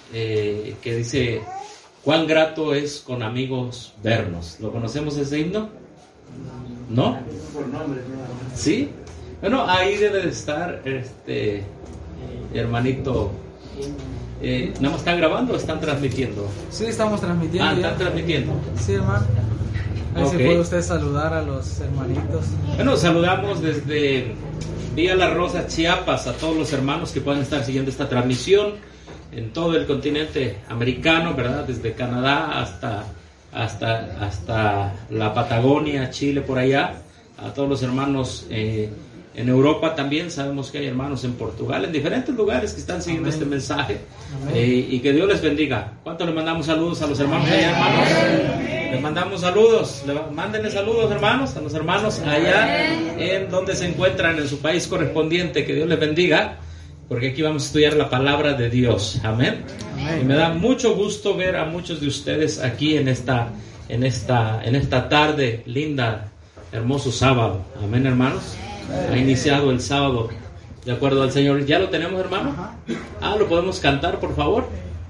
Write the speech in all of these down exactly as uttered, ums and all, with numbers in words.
eh, que dice: cuán grato es con amigos vernos. ¿Lo conocemos ese himno? ¿No? ¿Sí? Bueno, ahí debe de estar este hermanito. Eh, ¿Nada más están grabando o están transmitiendo? Sí, estamos transmitiendo. Ah, están ya transmitiendo. Sí, hermano. Ahí okay. Se puede usted saludar a los hermanitos. Bueno, saludamos desde Villa La Rosa, Chiapas, a todos los hermanos que puedan estar siguiendo esta transmisión en todo el continente americano, ¿verdad? Desde Canadá hasta, hasta, hasta la Patagonia, Chile, por allá. A todos los hermanos eh, en Europa también. Sabemos que hay hermanos en Portugal, en diferentes lugares que están siguiendo Amén. Este mensaje. Eh, y que Dios les bendiga. ¿Cuánto le mandamos saludos a los hermanos allá, hermanos? Les mandamos saludos. Le, mándenle saludos, hermanos, a los hermanos allá en donde se encuentran en su país correspondiente. Que Dios les bendiga, porque aquí vamos a estudiar la palabra de Dios. Amén. Amén. Y me da mucho gusto ver a muchos de ustedes aquí en esta, en esta, en esta tarde linda, hermoso sábado. Amén, hermanos. Ha iniciado el sábado de acuerdo al Señor. ¿Ya lo tenemos, hermano? Ah, ¿lo podemos cantar, por favor?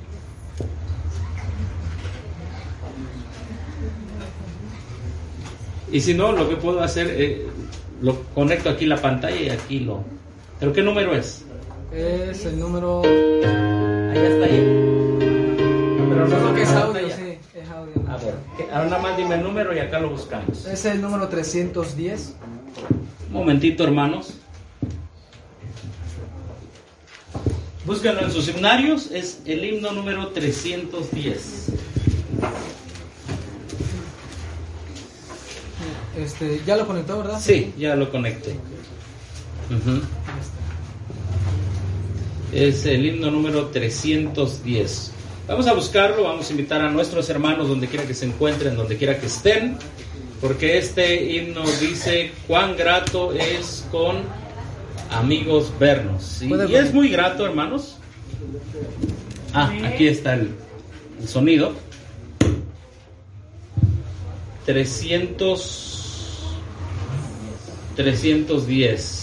Y si no, lo que puedo hacer, eh, lo conecto aquí la pantalla y aquí lo... ¿Pero qué número es? Es el número... Ahí está ahí. Pero no, no que es audio, sí, es audio. A ver, ahora nada más dime el número y acá lo buscamos. Es el número trescientos diez. Un momentito, hermanos. Búsquenlo en sus himnarios, es el himno número trescientos diez. Este, ¿ya lo conectó, verdad? Sí, ya lo conecté. Uh-huh. Es el himno número trescientos diez. Vamos a buscarlo, vamos a invitar a nuestros hermanos donde quiera que se encuentren, donde quiera que estén, porque este himno dice: cuán grato es con amigos vernos. ¿Sí? Y es muy grato, hermanos. Ah, aquí está el, el sonido. trescientos diez.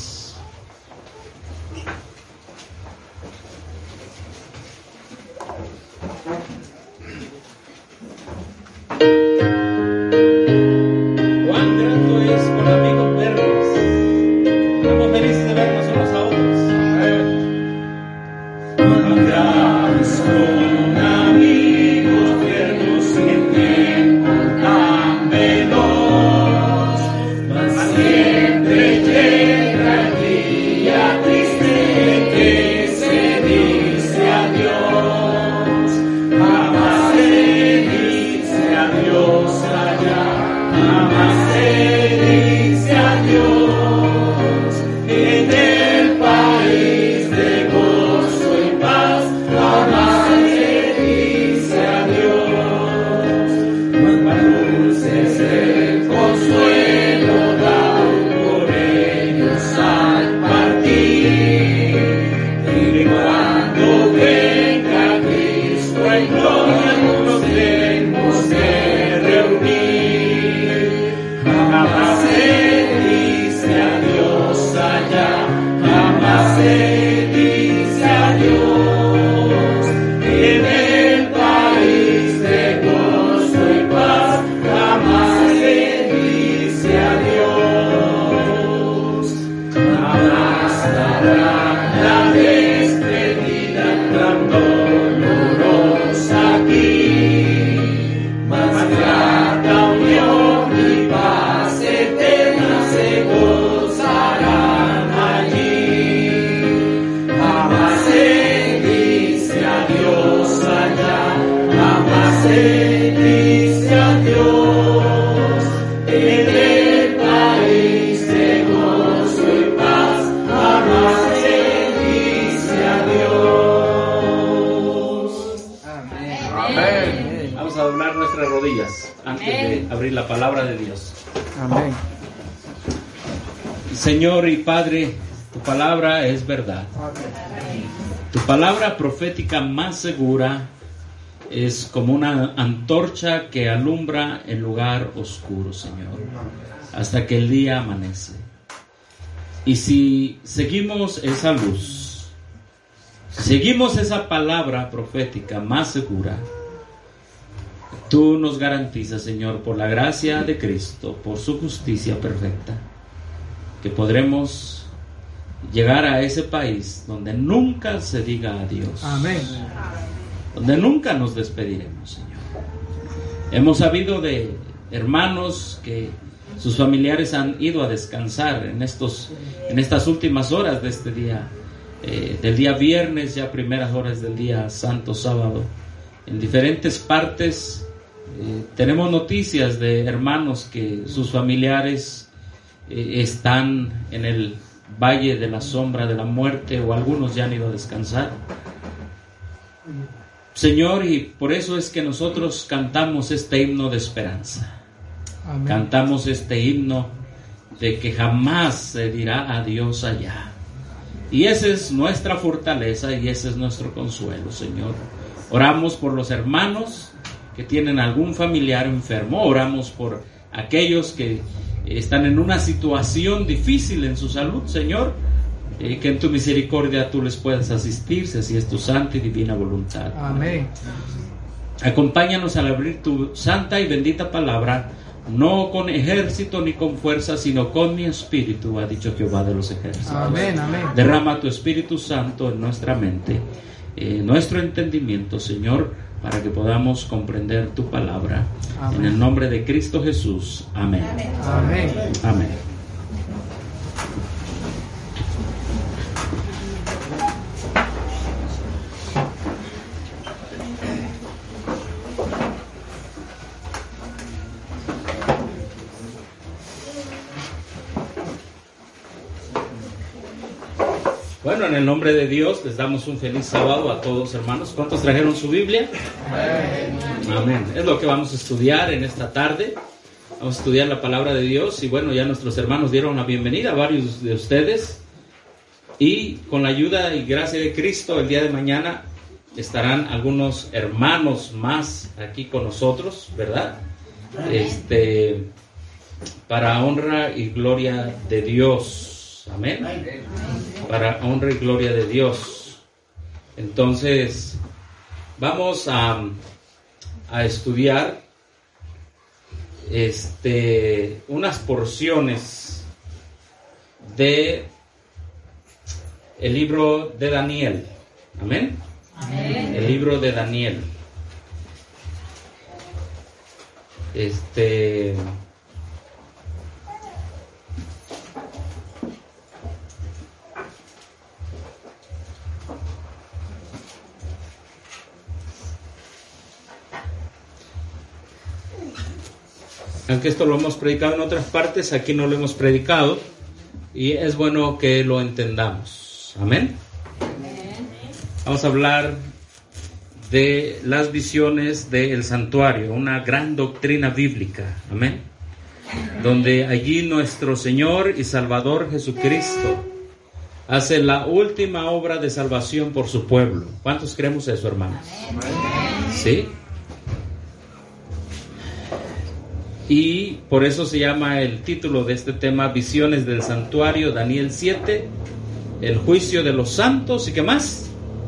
Cuán grato es con amigos vernos. Estamos felices de vernos unos a otros. Cuán grato es con amigos vernos en tiempo tan veloz. Mas siempre llega el día triste que se dice adiós. Jamás se dice adiós allá, jamás se dice adiós. En el país de gozo y paz, jamás se dice adiós. Cuán dulce es el consuelo dado por ellos al partir. Y cuando venga Cristo en gloria nos tenemos que reunir. Jamás se dice adiós allá, jamás se dice adiós. En el país de gozo y paz, jamás se dice adiós. Jamás dará la despedida tan dolorosa aquí. Más grata unión y paz eterna se gozarán allí. Jamás se dice adiós allá, jamás se dice adiós. En el país de gozo y paz, jamás se dice adiós. Amén. Amén. Vamos a doblar nuestras rodillas antes de abrir la palabra de Dios. Amén. Señor y Padre, tu palabra es verdad. Tu palabra profética más segura es como una antorcha que alumbra el lugar oscuro, Señor, hasta que el día amanece. Y si seguimos esa luz, seguimos esa palabra profética más segura, tú nos garantizas, Señor, por la gracia de Cristo, por su justicia perfecta, que podremos llegar a ese país donde nunca se diga adiós. Amén. Donde nunca nos despediremos, Señor. Hemos sabido de hermanos que sus familiares han ido a descansar en estos, en estas últimas horas de este día, eh, del día viernes, ya primeras horas del día santo sábado. En diferentes partes eh, tenemos noticias de hermanos que sus familiares eh, están en el valle de la sombra de la muerte, o algunos ya han ido a descansar. Señor, y por eso es que nosotros cantamos este himno de esperanza. Amén. Cantamos este himno de que jamás se dirá adiós allá. Y esa es nuestra fortaleza y ese es nuestro consuelo, Señor. Oramos por los hermanos que tienen algún familiar enfermo. Oramos por aquellos que están en una situación difícil en su salud, Señor. Eh, que en tu misericordia tú les puedas asistir, si así es tu santa y divina voluntad. Amén. Acompáñanos al abrir tu santa y bendita palabra, no con ejército ni con fuerza, sino con mi espíritu, ha dicho Jehová de los ejércitos. Amén, amén. Derrama tu Espíritu Santo en nuestra mente, en eh, nuestro entendimiento, Señor, para que podamos comprender tu palabra. Amén. En el nombre de Cristo Jesús. Amén. Amén. Amén. Bueno, en el nombre de Dios les damos un feliz sábado a todos, hermanos. ¿Cuántos trajeron su Biblia? Amén. Amén. Es lo que vamos a estudiar en esta tarde. Vamos a estudiar la palabra de Dios. Y bueno, ya nuestros hermanos dieron la bienvenida a varios de ustedes. Y con la ayuda y gracia de Cristo, el día de mañana estarán algunos hermanos más aquí con nosotros, ¿verdad? Este, para honra y gloria de Dios. Amén. Para honra y gloria de Dios. Entonces, vamos a, a estudiar este, unas porciones de el libro de Daniel. Amén. Amén. El libro de Daniel. Este... Aunque esto lo hemos predicado en otras partes, aquí no lo hemos predicado y es bueno que lo entendamos. Amén. Vamos a hablar de las visiones del santuario, una gran doctrina bíblica. Amén. Donde allí nuestro Señor y Salvador Jesucristo hace la última obra de salvación por su pueblo. ¿Cuántos creemos eso, hermanos? ¿Sí? Y por eso se llama el título de este tema Visiones del Santuario, Daniel siete, el juicio de los santos. ¿Y qué más?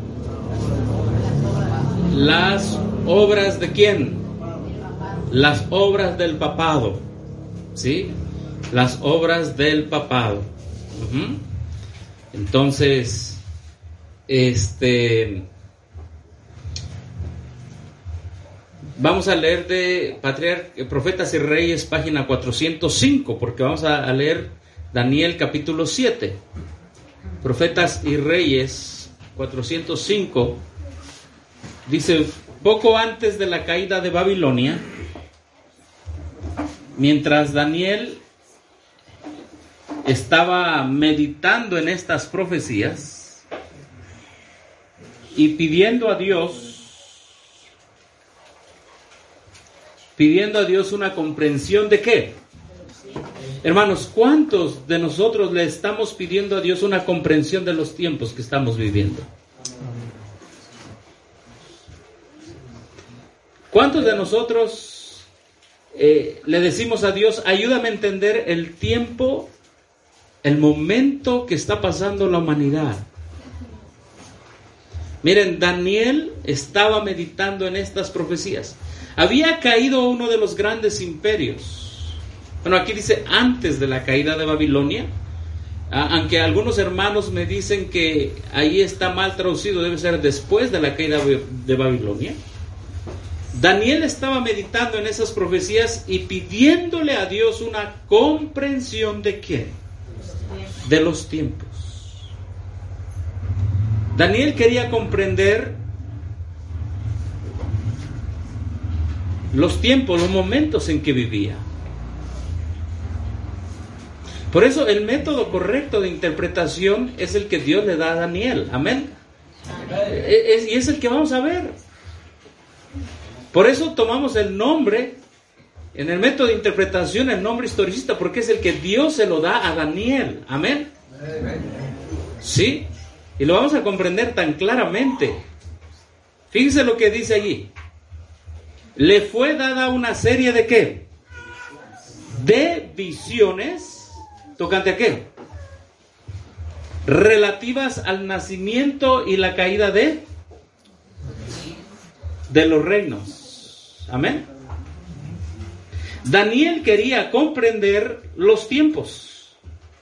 Las obras de quién? Las obras del papado. ¿Sí? Las obras del papado. Uh-huh. Entonces, este... vamos a leer de Patriar- Profetas y Reyes, página cuatrocientos cinco, porque vamos a leer Daniel capítulo siete. Profetas y Reyes, cuatrocientos cinco, dice: poco antes de la caída de Babilonia, mientras Daniel estaba meditando en estas profecías y pidiendo a Dios, pidiendo a Dios una comprensión de qué. Hermanos, ¿cuántos de nosotros le estamos pidiendo a Dios una comprensión de los tiempos que estamos viviendo? ¿Cuántos de nosotros eh, le decimos a Dios, ayúdame a entender el tiempo, el momento que está pasando la humanidad? Miren, Daniel estaba meditando en estas profecías. Había caído uno de los grandes imperios. Bueno, aquí dice antes de la caída de Babilonia. Aunque algunos hermanos me dicen que ahí está mal traducido, debe ser después de la caída de Babilonia. Daniel estaba meditando en esas profecías y pidiéndole a Dios una comprensión de ¿qué? De los tiempos. Daniel quería comprender los tiempos, los momentos en que vivía. Por eso el método correcto de interpretación es el que Dios le da a Daniel. Amén. Es, y es el que vamos a ver. Por eso tomamos el nombre, en el método de interpretación, el nombre historicista, porque es el que Dios se lo da a Daniel. Amén. Sí. Y lo vamos a comprender tan claramente. Fíjense lo que dice allí. Le fue dada una serie de ¿qué? De visiones. ¿Tocante a qué? Relativas al nacimiento y la caída de de los reinos. Amén. Daniel quería comprender los tiempos.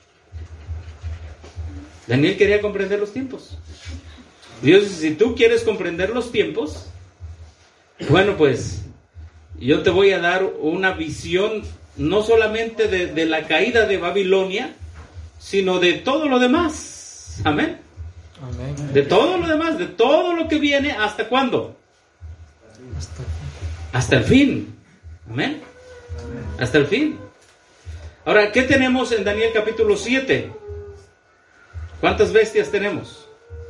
Daniel quería comprender los tiempos. Dios dice, si tú quieres comprender los tiempos, bueno, pues yo te voy a dar una visión no solamente de, de la caída de Babilonia, sino de todo lo demás. Amén. Amén. De todo lo demás, de todo lo que viene, ¿hasta cuándo? Hasta, hasta el fin. Amén. Amén. Hasta el fin. Ahora, ¿qué tenemos en Daniel capítulo siete? ¿Cuántas bestias tenemos?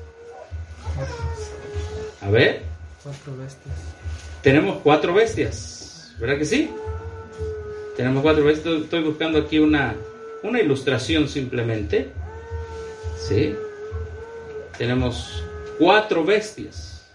A ver. Cuatro bestias. Tenemos cuatro bestias. ¿Verdad que sí? Tenemos cuatro bestias. Estoy buscando aquí una, una ilustración simplemente. ¿Sí? Tenemos cuatro bestias.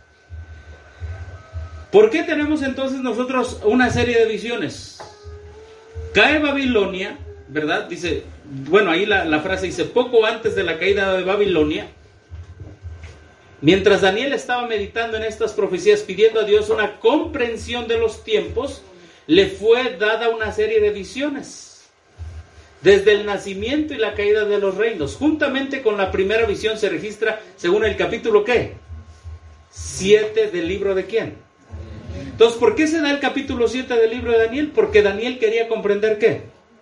¿Por qué tenemos entonces nosotros una serie de visiones? Cae Babilonia, ¿verdad? Dice, bueno, ahí la, la frase dice, poco antes de la caída de Babilonia, mientras Daniel estaba meditando en estas profecías, pidiendo a Dios una comprensión de los tiempos, le fue dada una serie de visiones. Desde el nacimiento y la caída de los reinos, juntamente con la primera visión se registra, según el capítulo, ¿qué? siete del libro de ¿quién? Entonces, ¿por qué se da el capítulo siete del libro de Daniel? Porque Daniel quería comprender ¿qué?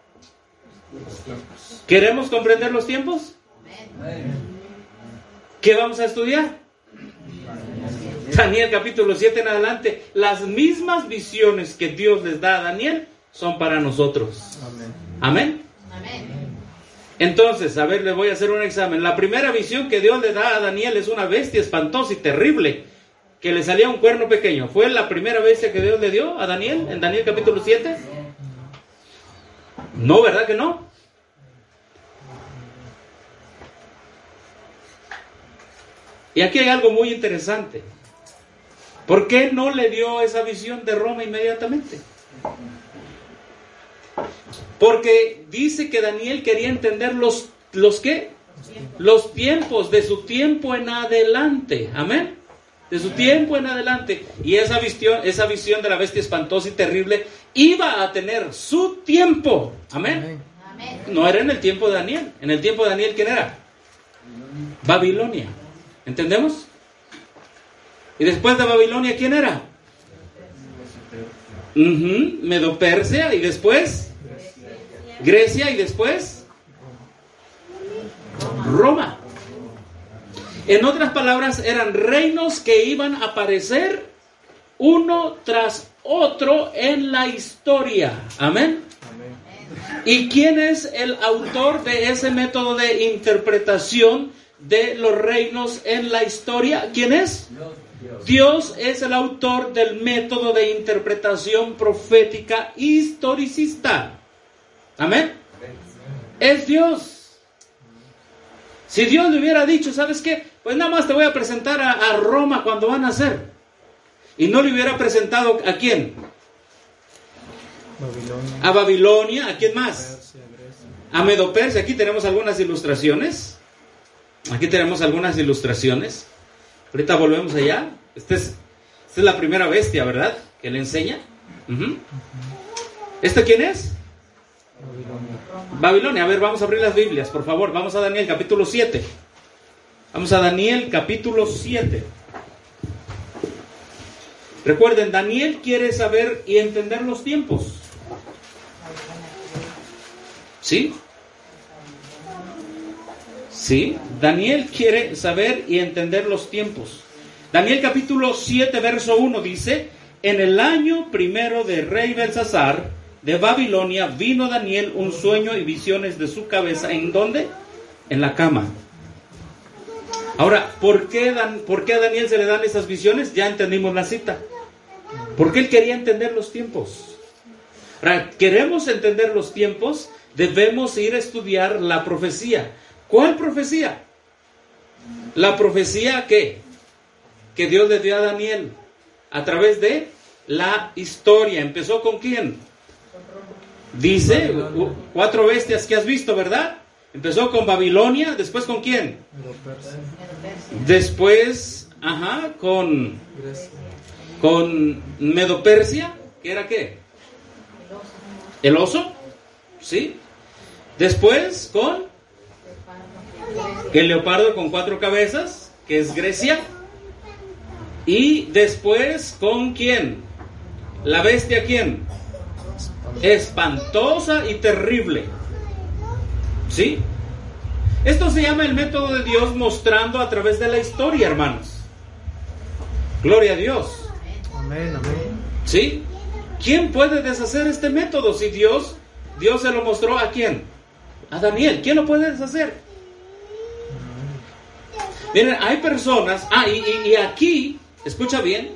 ¿Queremos comprender los tiempos? ¿Qué vamos a estudiar? Daniel capítulo siete en adelante. Las mismas visiones que Dios les da a Daniel son para nosotros. Amén. Amén. Entonces, a ver, les voy a hacer un examen. La primera visión que Dios le da a Daniel es una bestia espantosa y terrible, que le salía un cuerno pequeño. ¿Fue la primera bestia que Dios le dio a Daniel en Daniel capítulo siete? No, ¿verdad que no? Y aquí hay algo muy interesante. ¿Por qué no le dio esa visión de Roma inmediatamente? Porque dice que Daniel quería entender los, ¿los qué? Los tiempos, de su tiempo en adelante. Amén. De su tiempo en adelante. Y esa visión, esa visión de la bestia espantosa y terrible iba a tener su tiempo. Amén. Amén. No era en el tiempo de Daniel. En el tiempo de Daniel, ¿quién era? Babilonia. ¿Entendemos? Y después de Babilonia, ¿quién era? Uh-huh. Medo-Persia. Y después Grecia. Y después Roma. En otras palabras, eran reinos que iban a aparecer uno tras otro en la historia. Amén. Amén. ¿Y quién es el autor de ese método de interpretación de los reinos en la historia? ¿Quién es? Dios. Dios es el autor del método de interpretación profética historicista. Amén. Es Dios. Si Dios le hubiera dicho, ¿sabes qué? Pues nada más te voy a presentar a, a Roma cuando van a nacer. Y no le hubiera presentado ¿a quién? Babilonia. A Babilonia. ¿A quién más? A Medo-Persia. Aquí tenemos algunas ilustraciones. Aquí tenemos algunas ilustraciones. Ahorita volvemos allá. Esta es, esta es la primera bestia, ¿verdad? Que le enseña. Uh-huh. ¿Esta quién es? Babilonia. Babilonia. A ver, vamos a abrir las Biblias, por favor. Vamos a Daniel capítulo siete. Vamos a Daniel capítulo siete. Recuerden, Daniel quiere saber y entender los tiempos. ¿Sí? Sí, Daniel quiere saber y entender los tiempos. Daniel capítulo siete, verso uno dice: en el año primero de rey Belsasar de Babilonia vino Daniel un sueño y visiones de su cabeza. ¿En dónde? En la cama. Ahora, ¿por qué, Dan, ¿por qué a Daniel se le dan esas visiones? Ya entendimos la cita. Porque él quería entender los tiempos. Ahora, queremos entender los tiempos, debemos ir a estudiar la profecía. ¿Cuál profecía? La profecía que, que Dios le dio a Daniel a través de la historia. ¿Empezó con quién? Dice, uh, cuatro bestias que has visto, ¿verdad? Empezó con Babilonia, después ¿con quién? Después, ajá, con con Medo-Persia, ¿que era qué? El oso, ¿sí? Después con el leopardo con cuatro cabezas, que es Grecia. Y después con ¿quién? La bestia, ¿quién? Espantosa y terrible. ¿Sí? Esto se llama el método de Dios mostrando a través de la historia, hermanos. Gloria a Dios. Amén, amén. ¿Sí? ¿Quién puede deshacer este método si Dios, Dios se lo mostró a quién? A Daniel. ¿Quién lo puede deshacer? Miren, hay personas, ah, y, y, y aquí, escucha bien,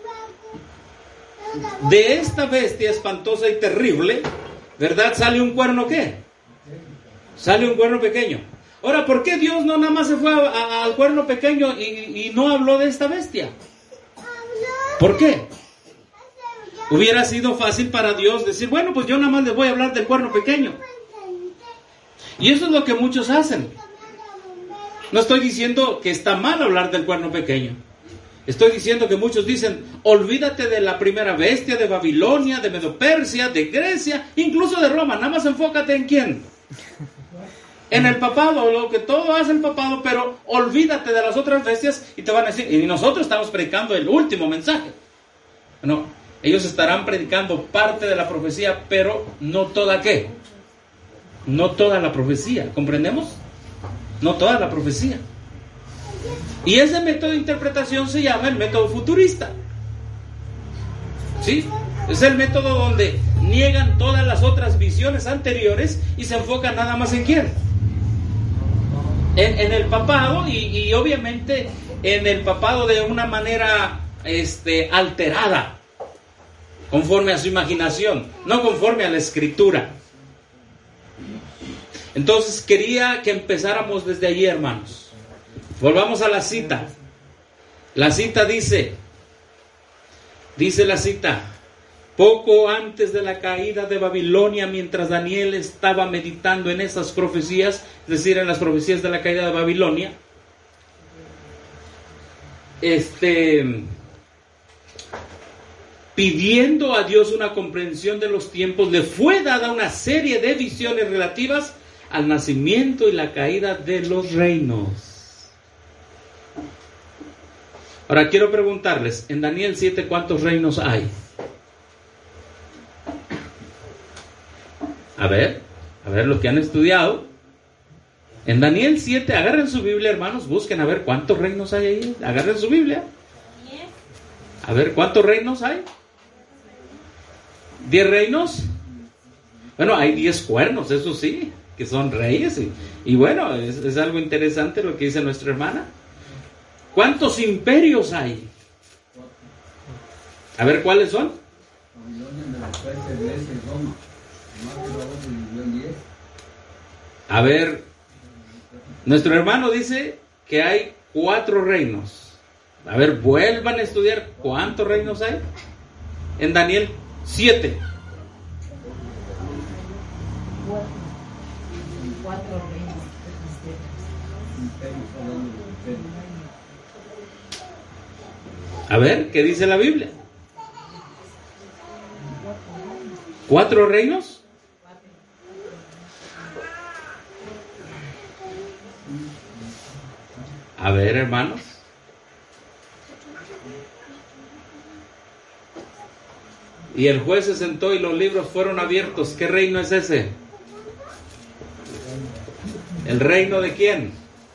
de esta bestia espantosa y terrible, ¿verdad? Sale un cuerno, ¿qué? Sale un cuerno pequeño. Ahora, ¿por qué Dios no nada más se fue a, a, al cuerno pequeño y, y no habló de esta bestia? ¿Por qué? Hubiera sido fácil para Dios decir, bueno, pues yo nada más les voy a hablar del cuerno pequeño. Y eso es lo que muchos hacen. No estoy diciendo que está mal hablar del cuerno pequeño. Estoy diciendo que muchos dicen, olvídate de la primera bestia, de Babilonia, de Medo-Persia, de Grecia, incluso de Roma. Nada más enfócate en quién. En el papado, lo que todo hace el papado, pero olvídate de las otras bestias y te van a decir, y nosotros estamos predicando el último mensaje. No, ellos estarán predicando parte de la profecía, pero no toda ¿qué? No toda la profecía, ¿comprendemos? No toda la profecía. Y ese método de interpretación se llama el método futurista. ¿Sí? Es el método donde niegan todas las otras visiones anteriores y se enfocan nada más en quién. En, en el papado y, y obviamente en el papado de una manera este, alterada, conforme a su imaginación, no conforme a la escritura. Entonces quería que empezáramos desde allí, hermanos. Volvamos a la cita. La cita dice, dice la cita, poco antes de la caída de Babilonia, mientras Daniel estaba meditando en esas profecías, es decir, en las profecías de la caída de Babilonia, este, pidiendo a Dios una comprensión de los tiempos, le fue dada una serie de visiones relativas al nacimiento y la caída de los reinos. Ahora quiero preguntarles, en Daniel siete, ¿cuántos reinos hay? A ver, a ver lo que han estudiado. En Daniel siete, agarren su Biblia, hermanos, busquen a ver cuántos reinos hay ahí. Agarren su Biblia. A ver, ¿cuántos reinos hay? ¿Diez reinos? Bueno, hay diez cuernos, eso sí, que son reyes. Y, y bueno, es, es algo interesante lo que dice nuestra hermana. ¿Cuántos imperios hay? A ver, ¿cuáles son? A ver, nuestro hermano dice que hay cuatro reinos. A ver, vuelvan a estudiar cuántos reinos hay. En Daniel siete. Cuatro reinos. A ver, ¿qué dice la Biblia? ¿Cuatro reinos? A ver, hermanos. Y el juez se sentó y los libros fueron abiertos. ¿Qué reino es ese? ¿El reino de quién?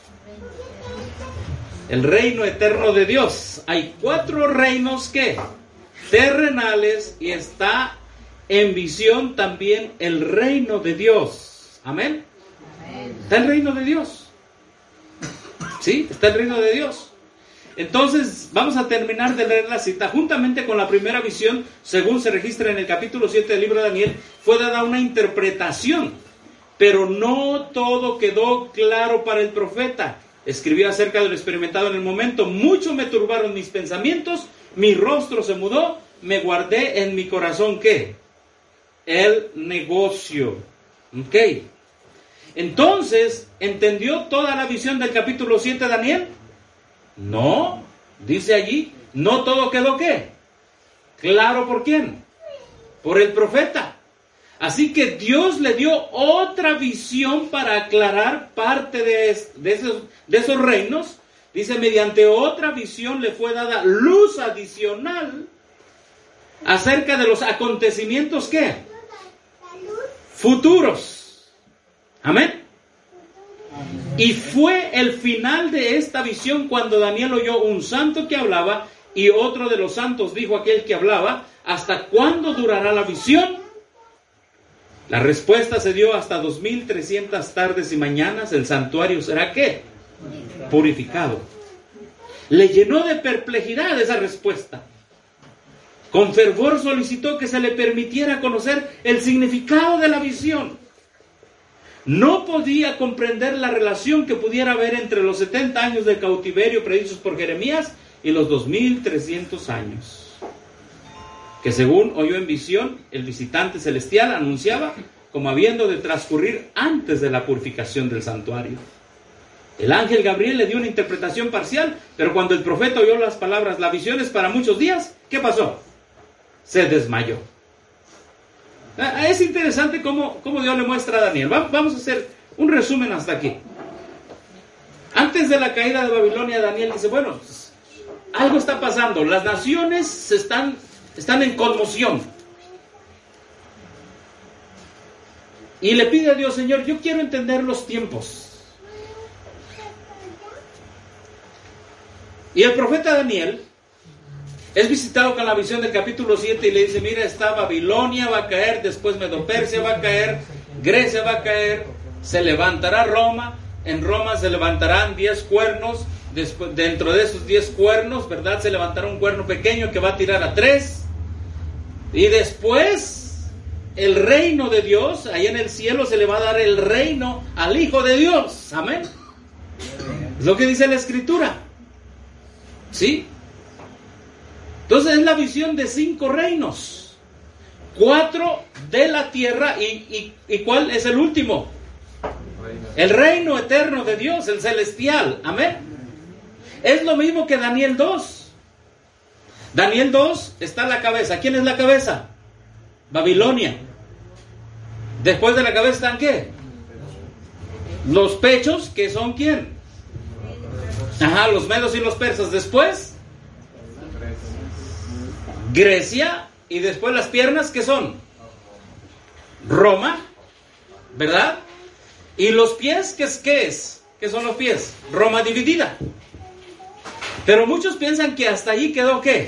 El reino eterno de Dios. Hay cuatro reinos que terrenales y está en visión también el reino de Dios. Amén. Está el reino de Dios. Sí, está el reino de Dios. Entonces vamos a terminar de leer la cita. Juntamente con la primera visión, según se registra en el capítulo siete del libro de Daniel, fue dada una interpretación, pero no todo quedó claro para el profeta. Escribió acerca de lo experimentado en el momento. Mucho me turbaron mis pensamientos, mi rostro se mudó, me guardé en mi corazón, ¿qué? El negocio. Ok. Entonces, ¿entendió toda la visión del capítulo siete de Daniel? No, dice allí, no todo quedó ¿qué? Claro, ¿por quién? Por el profeta. Así que Dios le dio otra visión para aclarar parte de, de, esos, de esos reinos. Dice, mediante otra visión le fue dada luz adicional acerca de los acontecimientos ¿qué? Futuros. Amén. Y fue el final de esta visión cuando Daniel oyó un santo que hablaba y otro de los santos dijo a aquel que hablaba, ¿hasta cuándo durará la visión? La respuesta se dio hasta dos mil trescientas tardes y mañanas. El santuario será ¿qué? Purificado. Le llenó de perplejidad esa respuesta. Con fervor solicitó que se le permitiera conocer el significado de la visión. No podía comprender la relación que pudiera haber entre los setenta años de cautiverio predichos por Jeremías y los dos mil trescientos años que, según oyó en visión, el visitante celestial anunciaba como habiendo de transcurrir antes de la purificación del santuario. El ángel Gabriel le dio una interpretación parcial, pero cuando el profeta oyó las palabras, la visión es para muchos días, ¿qué pasó? Se desmayó. Es interesante cómo, cómo Dios le muestra a Daniel. Vamos a hacer un resumen hasta aquí. Antes de la caída de Babilonia, Daniel dice, bueno, algo está pasando. Las naciones se están, están en conmoción. Y le pide a Dios, Señor, yo quiero entender los tiempos. Y el profeta Daniel es visitado con la visión del capítulo siete y le dice, mira, está Babilonia, va a caer, después Medo-Persia va a caer, Grecia va a caer, se levantará Roma, en Roma se levantarán diez cuernos, después, dentro de esos diez cuernos, ¿verdad? Se levantará un cuerno pequeño que va a tirar a tres, y después el reino de Dios, ahí en el cielo se le va a dar el reino al Hijo de Dios, amén. Es lo que dice la Escritura, ¿sí? Entonces es la visión de cinco reinos, cuatro de la tierra y, y, y ¿cuál es el último? El reino eterno de Dios, el celestial, amén. Es lo mismo que Daniel dos. Daniel dos está la cabeza. ¿Quién es la cabeza? Babilonia. Después de la cabeza están ¿qué? Los pechos, que son ¿quién? Ajá, los medos y los persas. Después Grecia, y después las piernas, ¿qué son? Roma, ¿verdad? Y los pies, ¿qué es? ¿Qué es? ¿Qué son los pies? Roma dividida. Pero muchos piensan que hasta allí quedó ¿qué?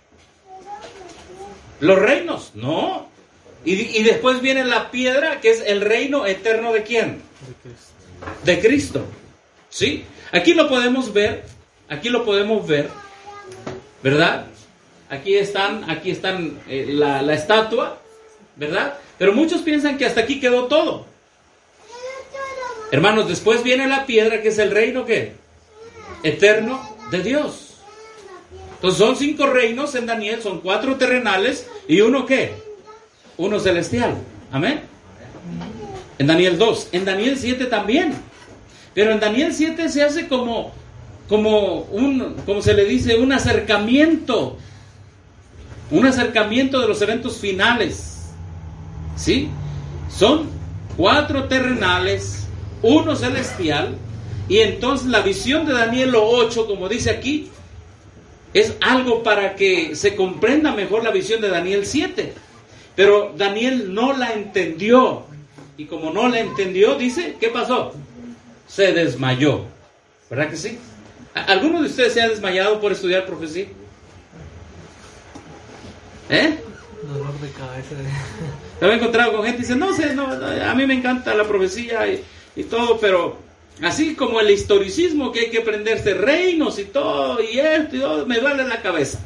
Los reinos, no. Y, y después viene la piedra, que es el reino eterno ¿de quién? De Cristo. ¿Sí? Aquí lo podemos ver, aquí lo podemos ver, ¿verdad? Aquí están, aquí están eh, la, la estatua, ¿verdad? Pero muchos piensan que hasta aquí quedó todo. Hermanos, después viene la piedra, que es el reino ¿qué? Eterno de Dios. Entonces son cinco reinos en Daniel, son cuatro terrenales y uno ¿qué? Uno celestial. Amén. En Daniel dos, en Daniel siete también. Pero en Daniel siete se hace como como un, como se le dice, un acercamiento, un acercamiento de los eventos finales, ¿sí? Son cuatro terrenales, uno celestial, y entonces la visión de Daniel ocho, como dice aquí, es algo para que se comprenda mejor la visión de Daniel siete. Pero Daniel no la entendió. Y como no la entendió, dice, ¿qué pasó? Se desmayó. ¿Verdad que sí? ¿Alguno de ustedes se ha desmayado por estudiar profecía? ¿Eh? Dolor de cabeza. Me he encontrado con gente que dice, no sé, no, a mí me encanta la profecía y, y todo, pero así como el historicismo que hay que aprenderse reinos y todo, y esto y todo, me duele la cabeza.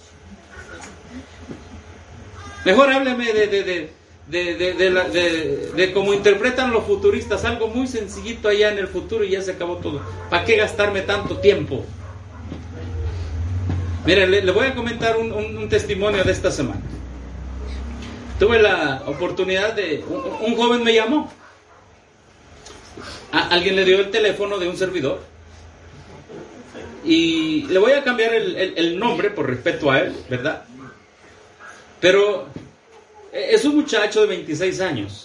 Mejor hábleme de, de, de, de, de, de, la, de, de cómo interpretan los futuristas, algo muy sencillito allá en el futuro y ya se acabó todo. ¿Para qué gastarme tanto tiempo? Miren, le, le voy a comentar un, un, un testimonio de esta semana. Tuve la oportunidad de... Un, un joven me llamó. A, alguien le dio el teléfono de un servidor. Y le voy a cambiar el, el, el nombre por respeto a él, ¿verdad? Pero es un muchacho de veintiséis años.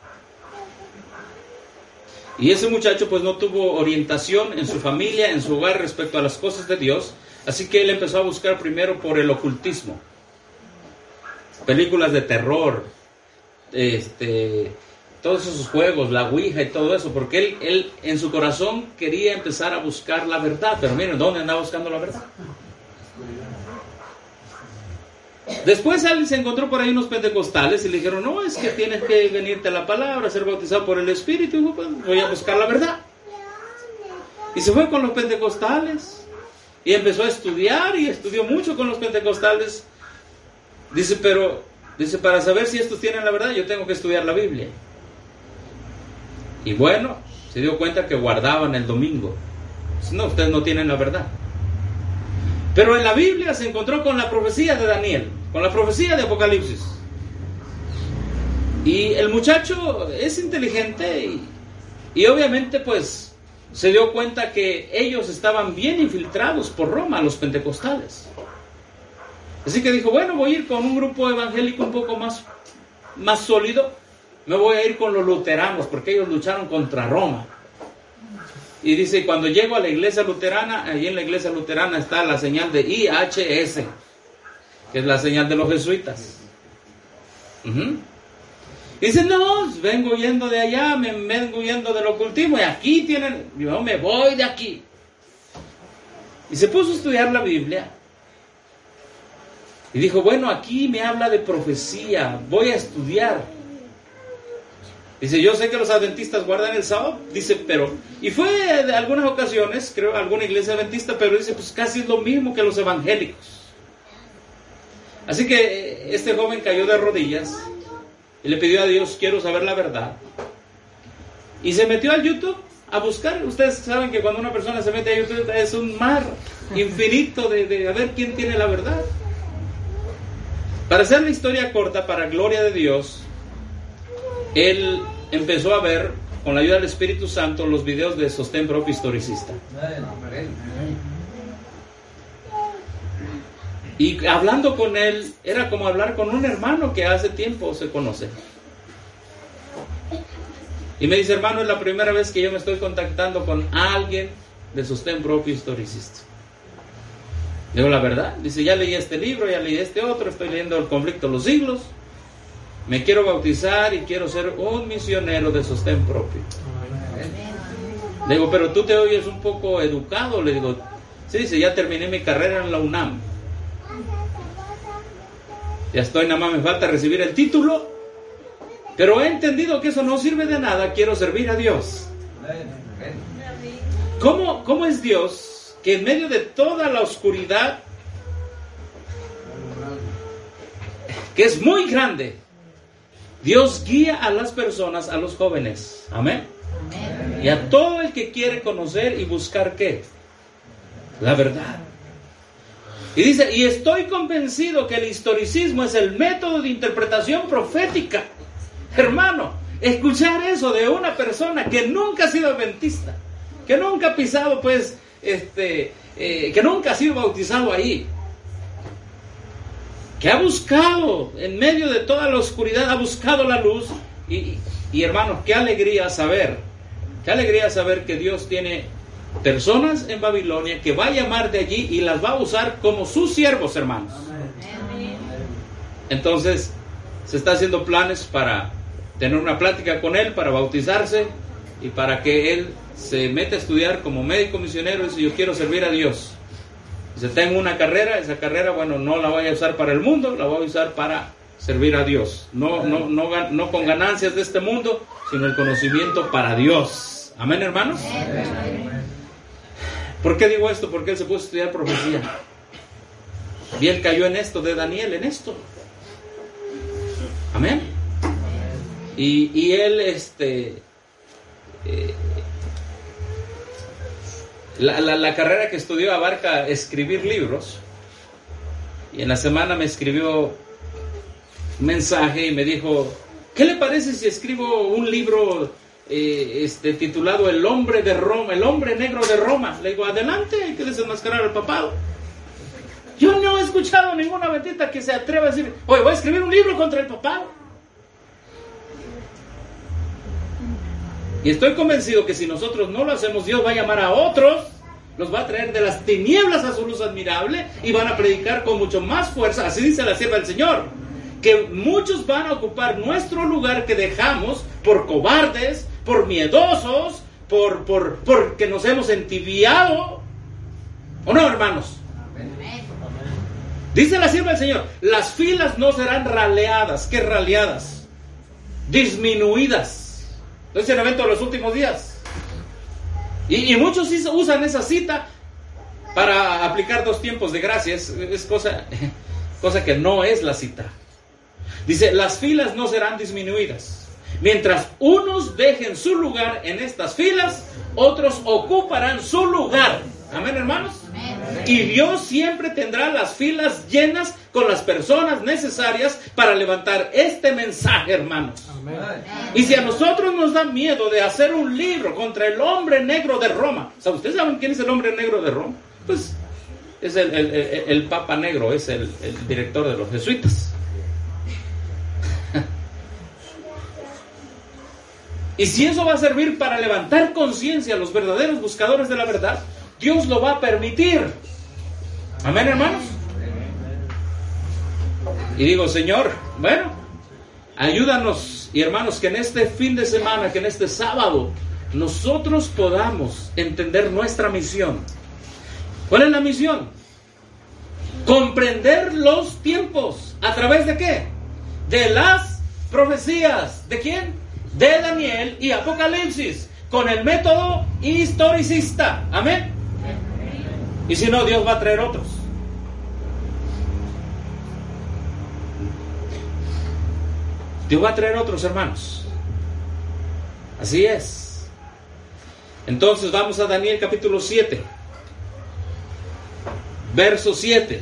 Y ese muchacho pues no tuvo orientación en su familia, en su hogar respecto a las cosas de Dios. Así que él empezó a buscar primero por el ocultismo. Películas de terror, este, todos esos juegos, la Ouija y todo eso, porque él, él en su corazón quería empezar a buscar la verdad. Pero miren, ¿dónde andaba buscando la verdad? Después alguien se encontró por ahí unos pentecostales y le dijeron, no, es que tienes que venirte a la palabra, ser bautizado por el Espíritu. Y dijo, pues voy a buscar la verdad. Y se fue con los pentecostales y empezó a estudiar y estudió mucho con los pentecostales. Dice, pero, dice, para saber si estos tienen la verdad, yo tengo que estudiar la Biblia. Y bueno, se dio cuenta que guardaban el domingo. Dice, no, ustedes no tienen la verdad. Pero en la Biblia se encontró con la profecía de Daniel, con la profecía de Apocalipsis. Y el muchacho es inteligente y, y obviamente pues se dio cuenta que ellos estaban bien infiltrados por Roma, los pentecostales. Así que dijo, bueno, voy a ir con un grupo evangélico un poco más, más sólido. Me voy a ir con los luteranos, porque ellos lucharon contra Roma. Y dice, cuando llego a la iglesia luterana, ahí en la iglesia luterana está la señal de I H S, que es la señal de los jesuitas. Uh-huh. Dice, no, vengo yendo de allá, me vengo yendo del ocultismo, y aquí tienen, yo me voy de aquí. Y se puso a estudiar la Biblia. Y dijo, bueno, aquí me habla de profecía, voy a estudiar. Dice, yo sé que los adventistas guardan el sábado, dice, pero... Y fue de algunas ocasiones, creo, alguna iglesia adventista, pero dice, pues casi es lo mismo que los evangélicos. Así que este joven cayó de rodillas y le pidió a Dios, quiero saber la verdad. Y se metió al YouTube a buscar. Ustedes saben que cuando una persona se mete a YouTube es un mar infinito de, de a ver quién tiene la verdad. Para hacer la historia corta, para gloria de Dios, él empezó a ver, con la ayuda del Espíritu Santo, los videos de Sostén Propio Historicista. Y hablando con él, era como hablar con un hermano que hace tiempo se conoce. Y me dice, hermano, es la primera vez que yo me estoy contactando con alguien de Sostén Propio Historicista. Digo, la verdad, dice, ya leí este libro, ya leí este otro, estoy leyendo El Conflicto de los Siglos, me quiero bautizar y quiero ser un misionero de sostén propio. Le digo, pero tú te oyes un poco educado. Le digo, sí, dice, ya terminé mi carrera en la UNAM. Ya estoy, nada más me falta recibir el título, pero he entendido que eso no sirve de nada, quiero servir a Dios. ¿Cómo, cómo es Dios que en medio de toda la oscuridad, que es muy grande, Dios guía a las personas, a los jóvenes? Amén. Amén. Y a todo el que quiere conocer y buscar ¿qué? La verdad. Y dice, y estoy convencido que el historicismo es el método de interpretación profética. Hermano, escuchar eso de una persona que nunca ha sido adventista, que nunca ha pisado pues este, eh, que nunca ha sido bautizado ahí, que ha buscado en medio de toda la oscuridad, ha buscado la luz. Y, y hermanos, qué alegría saber, qué alegría saber que Dios tiene personas en Babilonia que va a llamar de allí y las va a usar como sus siervos, hermanos. Entonces se está haciendo planes para tener una plática con él, para bautizarse y para que él se meta a estudiar como médico misionero. Dice: yo quiero servir a Dios. Dice: tengo una carrera, esa carrera, bueno, no la voy a usar para el mundo, la voy a usar para servir a Dios. No, no, no, no con ganancias de este mundo, sino el conocimiento para Dios. Amén, hermanos. ¿Por qué digo esto? Porque él se puso a estudiar profecía. Y él cayó en esto de Daniel, en esto. Amén. Y, y él, este, eh, la, la, la carrera que estudió abarca escribir libros. Y en la semana me escribió un mensaje y me dijo: ¿qué le parece si escribo un libro eh, este, titulado El hombre de Roma, el hombre negro de Roma? Le digo: adelante, hay que desenmascarar al papado. Yo no he escuchado ninguna bendita que se atreva a decir: oye, voy a escribir un libro contra el papado. Y estoy convencido que si nosotros no lo hacemos, Dios va a llamar a otros, los va a traer de las tinieblas a su luz admirable y van a predicar con mucho más fuerza. Así dice la sierva del Señor, que muchos van a ocupar nuestro lugar que dejamos por cobardes, por miedosos, por, por, porque nos hemos entibiado. ¿O no, hermanos? Dice la sierva del Señor: las filas no serán raleadas. ¿Qué raleadas? Disminuidas. Es el evento de los últimos días. Y, y muchos usan esa cita para aplicar dos tiempos de gracia. Es, es cosa, cosa que no es la cita. Dice: las filas no serán disminuidas. Mientras unos dejen su lugar en estas filas, otros ocuparán su lugar. Amén, hermanos. Y Dios siempre tendrá las filas llenas con las personas necesarias para levantar este mensaje, hermanos. Amén. Y si a nosotros nos da miedo de hacer un libro contra el hombre negro de Roma, o sea, ¿ustedes saben quién es el hombre negro de Roma? Pues es el, el, el, el Papa Negro, es el, el director de los jesuitas. Y si eso va a servir para levantar conciencia a los verdaderos buscadores de la verdad, Dios lo va a permitir. Amén, hermanos. Y digo: Señor, bueno, ayúdanos, y hermanos, que en este fin de semana, que en este sábado, nosotros podamos entender nuestra misión. ¿Cuál es la misión? Comprender los tiempos. ¿A través de qué? De las profecías. ¿De quién? De Daniel y Apocalipsis, con el método historicista. Amén. Y si no, Dios va a traer otros. Dios va a traer otros, hermanos. Así es. Entonces vamos a Daniel capítulo siete, verso siete.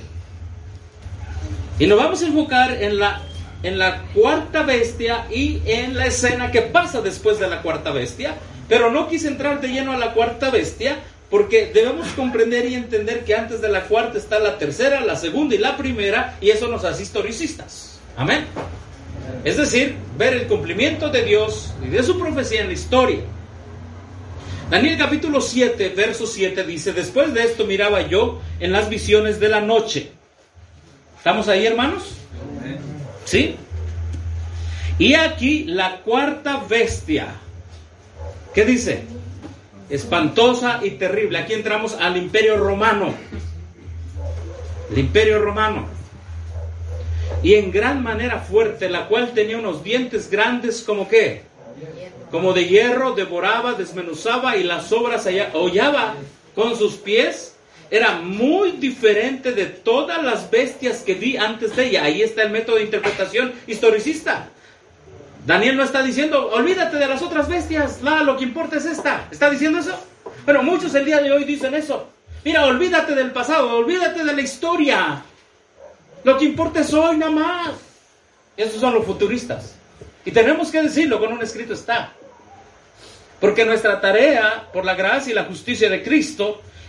Y nos vamos a enfocar en la, en la cuarta bestia y en la escena que pasa después de la cuarta bestia. Pero no quise entrar de lleno a la cuarta bestia, porque debemos comprender y entender que antes de la cuarta está la tercera, la segunda y la primera, y eso nos hace historicistas. Amén. Es decir, ver el cumplimiento de Dios y de su profecía en la historia. Daniel capítulo siete, verso siete dice: después de esto miraba yo en las visiones de la noche. ¿Estamos ahí, hermanos? ¿Sí? Y aquí la cuarta bestia. ¿Qué dice? Espantosa y terrible. Aquí entramos al Imperio Romano. El Imperio Romano. Y en gran manera fuerte, la cual tenía unos dientes grandes, ¿como qué? Como de hierro, devoraba, desmenuzaba y las obras hollaba con sus pies. Era muy diferente de todas las bestias que vi antes de ella. Ahí está el método de interpretación historicista. Daniel no está diciendo: olvídate de las otras bestias, la, lo que importa es esta. ¿Está diciendo eso? Pero muchos el día de hoy dicen eso. Mira, olvídate del pasado, olvídate de la historia. Lo que importa es hoy nada más. Esos son los futuristas. Y tenemos que decirlo, con un escrito está. Porque nuestra tarea, por la gracia y la justicia de Cristo,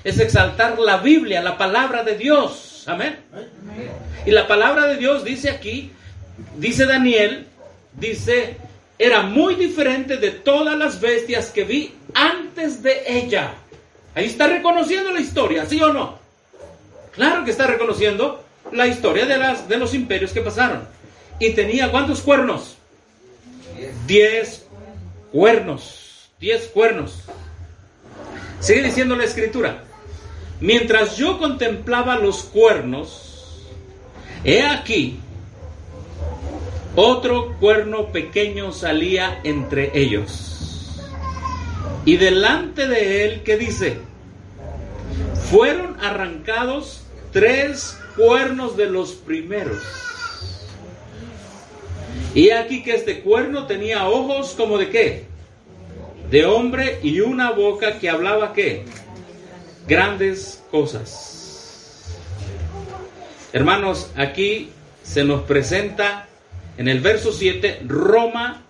es exaltar la Biblia, la palabra de Dios. Amén. Y la palabra de Dios dice aquí, dice Daniel, dice, era muy diferente de todas las bestias que vi antes de ella. Ahí está reconociendo la historia, ¿sí o no? Claro que está reconociendo la historia de, las, de los imperios que pasaron. Y tenía ¿cuántos cuernos? Diez cuernos. Diez cuernos. Sigue diciendo la escritura. Mientras yo contemplaba los cuernos, he aquí, otro cuerno pequeño salía entre ellos. Y delante de él, ¿qué dice? Fueron arrancados tres cuernos de los primeros. Y aquí que este cuerno tenía ojos como de qué? De hombre, y una boca que hablaba ¿qué? Grandes cosas. Hermanos, aquí se nos presenta en el verso siete Roma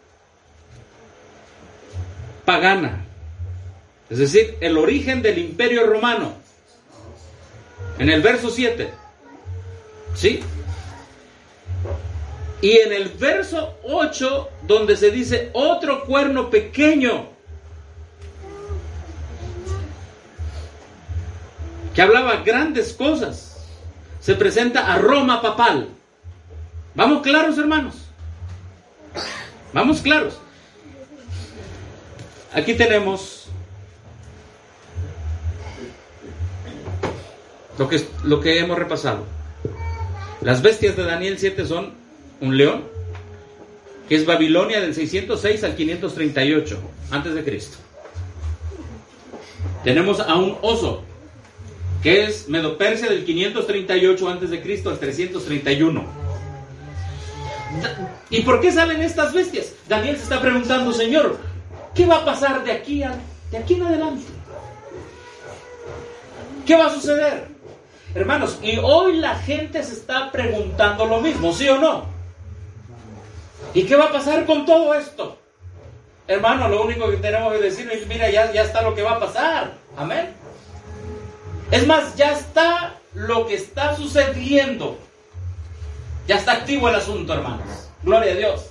pagana, es decir, el origen del imperio romano. En el verso siete, ¿sí? Y en el verso ocho, donde se dice otro cuerno pequeño, que hablaba grandes cosas, se presenta a Roma papal. ¿Vamos claros, hermanos? ¿Vamos claros? Aquí tenemos lo que, lo que hemos repasado. Las bestias de Daniel siete son un león, que es Babilonia del seiscientos seis al quinientos treinta y ocho antes de Cristo. Tenemos a un oso, que es Medo-Persia del quinientos treinta y ocho antes de Cristo al trescientos treinta y uno. ¿Y por qué salen estas bestias? Daniel se está preguntando, Señor, ¿qué va a pasar de aquí, a, de aquí en adelante? ¿Qué va a suceder? Hermanos, y hoy la gente se está preguntando lo mismo, ¿sí o no? ¿Y qué va a pasar con todo esto? Hermano, lo único que tenemos que decir es, mira, ya, ya está lo que va a pasar. Amén. Es más, ya está lo que está sucediendo. Ya está activo el asunto, hermanos. Gloria a Dios.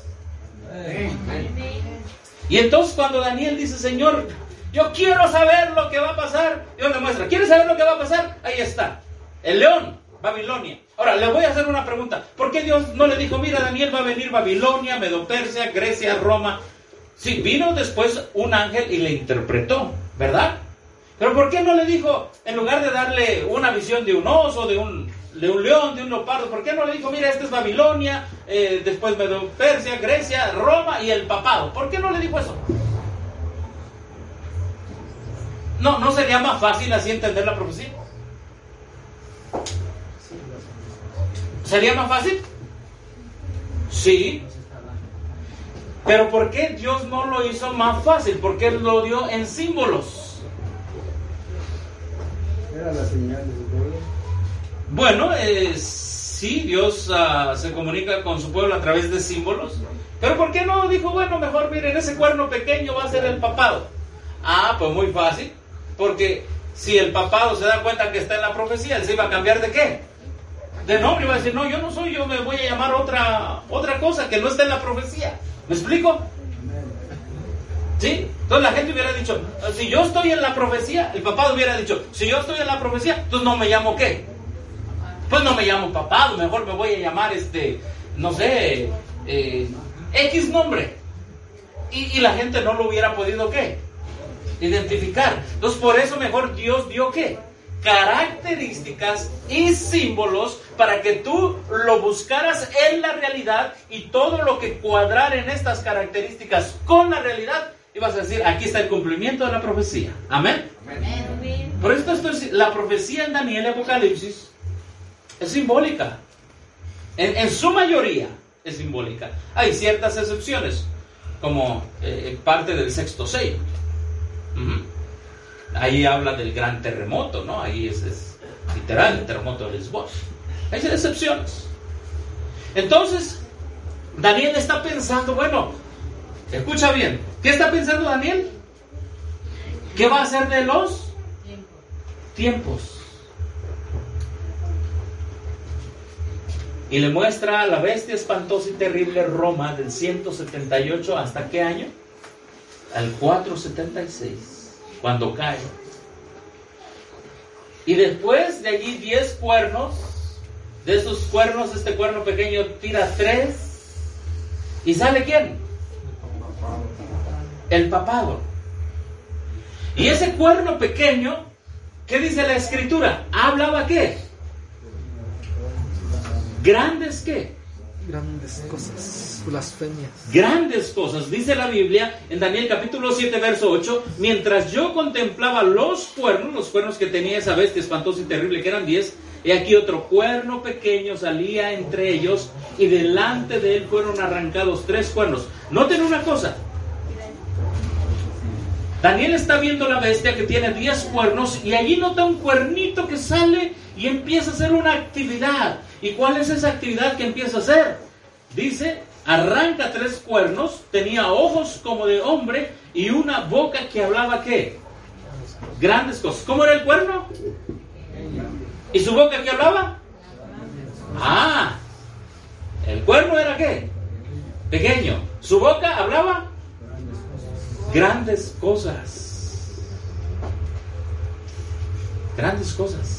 Y entonces cuando Daniel dice, Señor, yo quiero saber lo que va a pasar, Dios le muestra, ¿quieres saber lo que va a pasar? Ahí está, el león, Babilonia. Ahora, le voy a hacer una pregunta. ¿Por qué Dios no le dijo, mira, Daniel, va a venir Babilonia, Medo-Persia, Grecia, Roma? Sí, vino después un ángel y le interpretó, ¿verdad? Pero ¿por qué no le dijo, en lugar de darle una visión de un oso, de un, de un león, de un leopardo, ¿por qué no le dijo, mira, esta es Babilonia, eh, después Medo-Persia, Grecia, Roma y el papado? ¿Por qué no le dijo eso? No, ¿no sería más fácil así entender la profecía? ¿Sería más fácil? Sí. Pero ¿por qué Dios no lo hizo más fácil? Porque Él lo dio en símbolos. Era la señal de su pueblo. Bueno, eh, sí, Dios uh, se comunica con su pueblo a través de símbolos. Pero ¿por qué no dijo, bueno, mejor miren, ese cuerno pequeño va a ser el papado? Ah, pues muy fácil. Porque si el papado se da cuenta que está en la profecía, él se iba a cambiar de qué? De nombre, iba a decir, no, yo no soy, yo me voy a llamar otra, otra cosa que no está en la profecía. ¿Me explico? ¿Sí? Entonces la gente hubiera dicho, si yo estoy en la profecía, el papado hubiera dicho, si yo estoy en la profecía, entonces no me llamo ¿qué? Pues no me llamo papado, mejor me voy a llamar este, no sé, eh, X nombre. Y, y la gente no lo hubiera podido ¿qué? Identificar. Entonces por eso mejor Dios dio ¿qué? Características y símbolos para que tú lo buscaras en la realidad, y todo lo que cuadrara en estas características con la realidad, ibas a decir, aquí está el cumplimiento de la profecía. Amén. Amén. Por eso esto es, la profecía en Daniel y Apocalipsis es simbólica. En, en su mayoría es simbólica. Hay ciertas excepciones, como eh, parte del sexto sello. Uh-huh. Ahí habla del gran terremoto, ¿no? Ahí es, es literal el terremoto de Lisboa. Hay excepciones. Entonces, Daniel está pensando, bueno, escucha bien, ¿qué está pensando Daniel? ¿Qué va a hacer de los tiempos. Y le muestra a la bestia espantosa y terrible Roma del ciento setenta y ocho, ¿hasta qué año? Al cuatrocientos setenta y seis, cuando cae. Y después de allí diez cuernos. De esos cuernos, este cuerno pequeño tira tres. ¿Y sale quién? El papado. Y ese cuerno pequeño, ¿qué dice la escritura? ¿Hablaba qué? ¿Grandes qué? Grandes cosas, blasfemias. Grandes cosas, dice la Biblia en Daniel capítulo siete, verso ocho. Mientras yo contemplaba los cuernos, los cuernos que tenía esa bestia espantosa y terrible, que eran diez, he aquí otro cuerno pequeño salía entre ellos, y delante de él fueron arrancados tres cuernos. Noten una cosa. Daniel está viendo la bestia que tiene diez cuernos, y allí nota un cuernito que sale y empieza a hacer una actividad. ¿Y cuál es esa actividad que empieza a hacer? Dice, arranca tres cuernos, tenía ojos como de hombre y una boca que hablaba ¿qué? Grandes cosas. ¿Cómo era el cuerno? ¿Y su boca qué hablaba? Ah, el cuerno era ¿qué? Pequeño. ¿Su boca hablaba? Grandes cosas. Grandes cosas.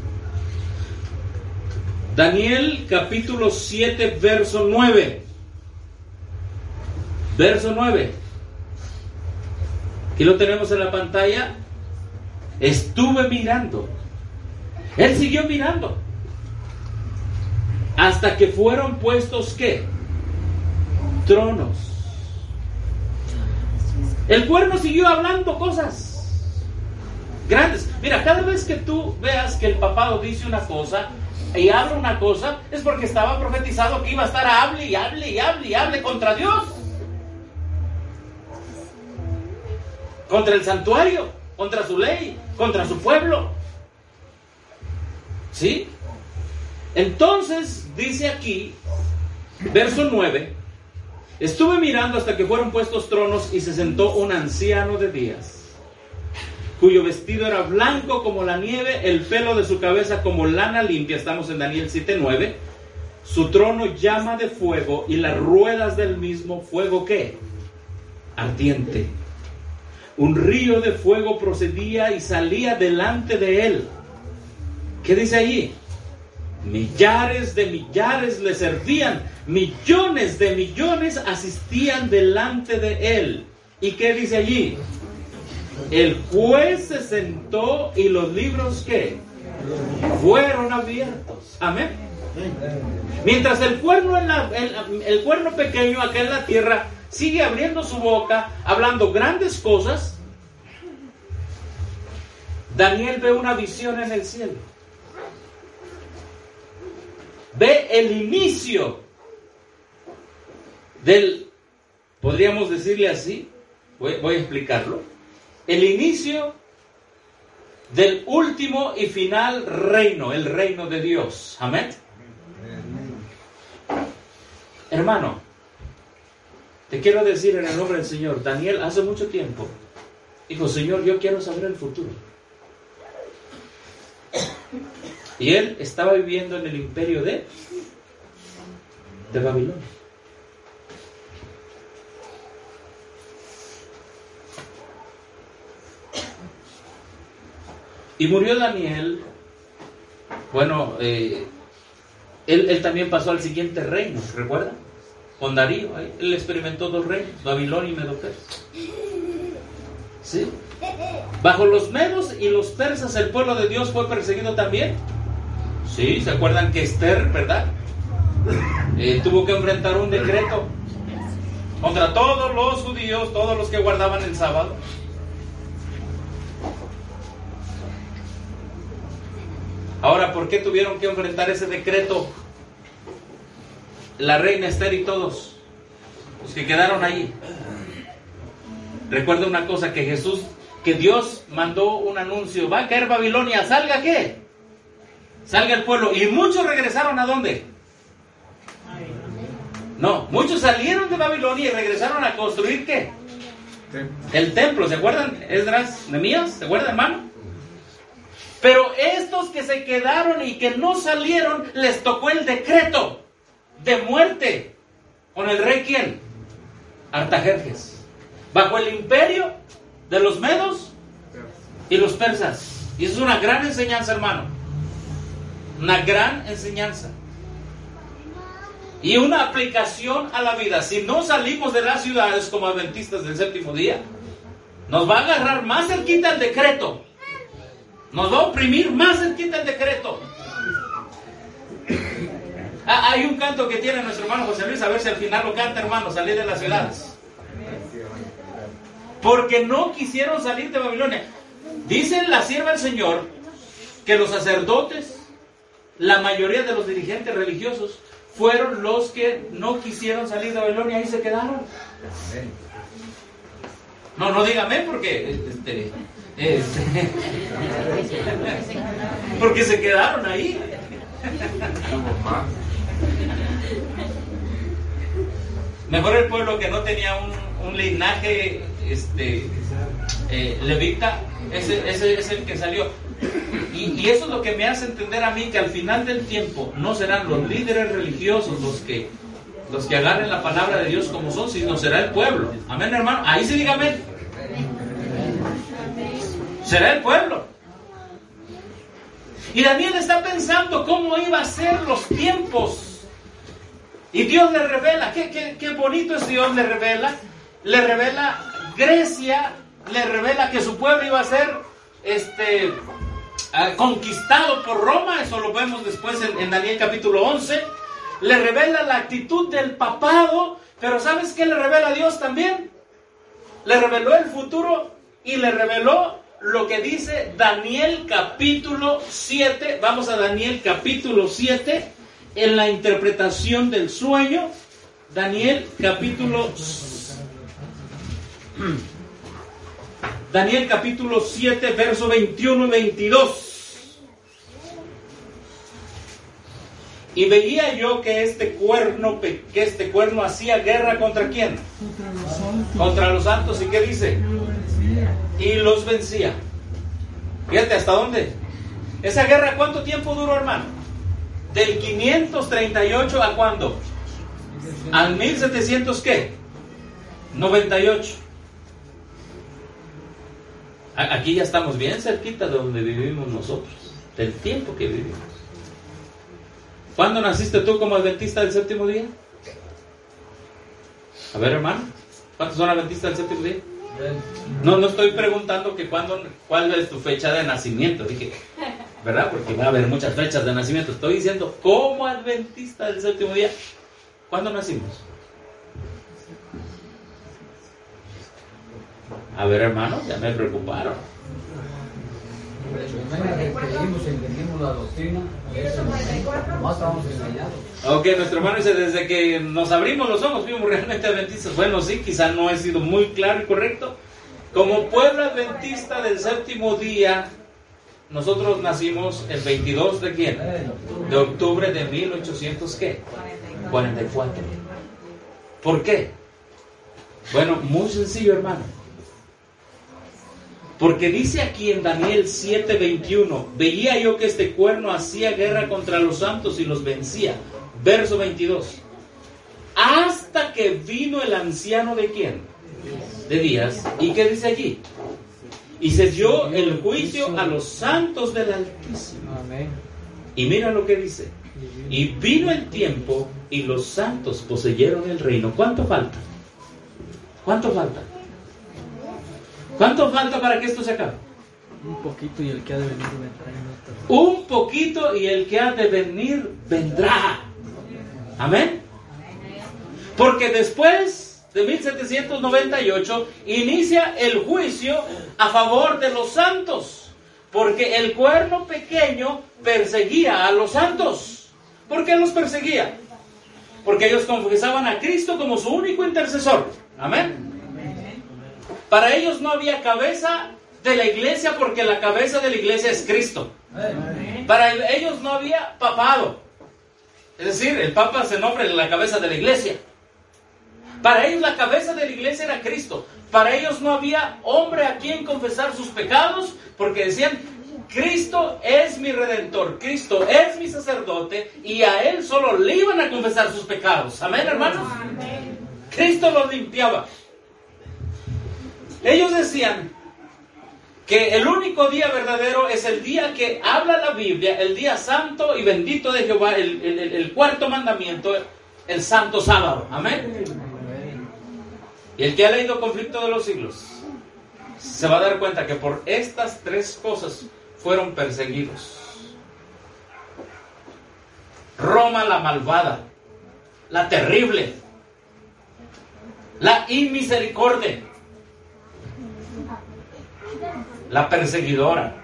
Daniel capítulo siete, verso nueve. Verso nueve. Aquí lo tenemos en la pantalla. Estuve mirando. Él siguió mirando. Hasta que fueron puestos ¿qué? Tronos. El cuerno siguió hablando cosas grandes. Mira, cada vez que tú veas que el papado dice una cosa y habla una cosa, es porque estaba profetizado que iba a estar hable y hable y hable y hable contra Dios, contra el santuario, contra su ley, contra su pueblo. ¿Sí? Entonces dice aquí, verso nueve: estuve mirando hasta que fueron puestos tronos, y se sentó un anciano de días, cuyo vestido era blanco como la nieve, el pelo de su cabeza como lana limpia. Estamos en Daniel siete nueve. Su trono llama de fuego, y las ruedas del mismo fuego ¿qué? Ardiente. Un río de fuego procedía y salía delante de él. ¿Qué dice allí? Millares de millares le servían, millones de millones asistían delante de él. ¿Y qué dice allí? El juez se sentó y los libros ¿qué? Fueron abiertos. Amén. Mientras el cuerno, en la, el, el cuerno pequeño acá en la tierra sigue abriendo su boca, hablando grandes cosas, Daniel ve una visión en el cielo. Ve el inicio del, podríamos decirle así, voy, voy a explicarlo, el inicio del último y final reino, el reino de Dios. Amén. Hermano, te quiero decir en el nombre del Señor, Daniel hace mucho tiempo dijo: Señor, yo quiero saber el futuro. Y él estaba viviendo en el imperio de, de Babilonia. Y murió Daniel. Bueno, eh, él, él también pasó al siguiente reino, ¿recuerdan? Con Darío, ahí, él experimentó dos reinos, Babilonia y Medo-Persia. ¿Sí? Bajo los medos y los persas, el pueblo de Dios fue perseguido también. Sí, ¿se acuerdan que Esther, verdad? Eh, tuvo que enfrentar un decreto contra todos los judíos, todos los que guardaban el sábado. Ahora, ¿por qué tuvieron que enfrentar ese decreto la reina Esther y todos los que quedaron ahí? Recuerda una cosa, que Jesús, que Dios mandó un anuncio: va a caer Babilonia, ¿salga qué? Salga el pueblo. Y muchos regresaron ¿a dónde? No, muchos salieron de Babilonia y regresaron a construir ¿qué? El templo. ¿Se acuerdan? Esdras, Nehemías, ¿se acuerdan, hermano? Pero estos que se quedaron y que no salieron, les tocó el decreto de muerte. ¿Con el rey quién? Artajerjes. Bajo el imperio de los medos y los persas. Y eso es una gran enseñanza, hermano. Una gran enseñanza. Y una aplicación a la vida. Si no salimos de las ciudades como adventistas del séptimo día, nos va a agarrar más cerquita el decreto. Nos va a oprimir más cerquita el decreto. Ah, hay un canto que tiene nuestro hermano José Luis, a ver si al final lo canta, hermano, salir de las ciudades. Porque no quisieron salir de Babilonia. Dice la sierva del Señor que los sacerdotes, la mayoría de los dirigentes religiosos, fueron los que no quisieron salir de Babilonia y se quedaron. No, no dígame porque este, este, porque se quedaron ahí. Mejor el pueblo que no tenía un, un linaje este, eh, levita, ese, ese es el que salió. Y, y eso es lo que me hace entender a mí que al final del tiempo no serán los líderes religiosos los que los que agarren la palabra de Dios como son, sino será el pueblo. Amén, hermano. Ahí sí diga amén. Será el pueblo. Y Daniel está pensando cómo iba a ser los tiempos. Y Dios le revela, qué, qué, qué bonito es Dios, le revela, le revela Grecia, le revela que su pueblo iba a ser este, uh, conquistado por Roma, eso lo vemos después en, en Daniel capítulo once, le revela la actitud del papado, pero ¿sabes qué le revela a Dios también? Le reveló el futuro y le reveló lo que dice Daniel capítulo siete, vamos a Daniel capítulo siete, en la interpretación del sueño, Daniel capítulo Daniel capítulo siete, verso veintiuno y veintidós. Y veía yo que este cuerno, que este cuerno hacía guerra ¿contra quién? Contra los santos. ¿Y qué dice? Y los vencía. Fíjate hasta dónde. ¿Esa guerra cuánto tiempo duró, hermano? Del quinientos treinta y ocho a ¿cuándo? Al mil setecientos ¿qué? noventa y ocho. Aquí ya estamos bien cerquita de donde vivimos nosotros, del tiempo que vivimos. ¿Cuándo naciste tú como adventista del séptimo día? A ver, hermano, ¿cuántos son adventistas del séptimo día? No, no estoy preguntando que cuándo, cuál es tu fecha de nacimiento, dije, ¿verdad? Porque va a haber muchas fechas de nacimiento. Estoy diciendo, como adventista del séptimo día, ¿cuándo nacimos? A ver, hermano, ya me preocuparon. Entendimos la doctrina, más estamos engañados. Ok, nuestro hermano dice, desde que nos abrimos los ojos, fuimos realmente adventistas. Bueno, sí, quizá no he sido muy claro y correcto. Como pueblo adventista del séptimo día, nosotros nacimos el veintidós de quién? De octubre de mil ochocientos cuarenta y cuatro. ¿Por qué? Bueno, muy sencillo, hermano. Porque dice aquí en Daniel siete veintiuno, veía yo que este cuerno hacía guerra contra los santos y los vencía. Verso veintidós. Hasta que vino el anciano de quién? De días. ¿Y qué dice allí? Y se dio el juicio a los santos del Altísimo. Y mira lo que dice. Y vino el tiempo y los santos poseyeron el reino. ¿Cuánto falta? ¿Cuánto falta? ¿Cuánto falta para que esto se acabe? Un poquito y el que ha de venir vendrá. Un poquito y el que ha de venir vendrá. Amén. Porque después de mil setecientos noventa y ocho inicia el juicio a favor de los santos. Porque el cuerno pequeño perseguía a los santos. ¿Por qué los perseguía? Porque ellos confesaban a Cristo como su único intercesor. Amén. Para ellos no había cabeza de la iglesia porque la cabeza de la iglesia es Cristo. Para ellos no había papado. Es decir, el papa se nombra la cabeza de la iglesia. Para ellos la cabeza de la iglesia era Cristo. Para ellos no había hombre a quien confesar sus pecados porque decían, Cristo es mi redentor, Cristo es mi sacerdote, y a Él solo le iban a confesar sus pecados. Amén, hermanos. Amén. Cristo los limpiaba. Ellos decían que el único día verdadero es el día que habla la Biblia, el día santo y bendito de Jehová, el, el, el cuarto mandamiento, el santo sábado. Amén. Y el que ha leído Conflicto de los Siglos se va a dar cuenta que por estas tres cosas fueron perseguidos. Roma la malvada, la terrible, la inmisericordia, la perseguidora,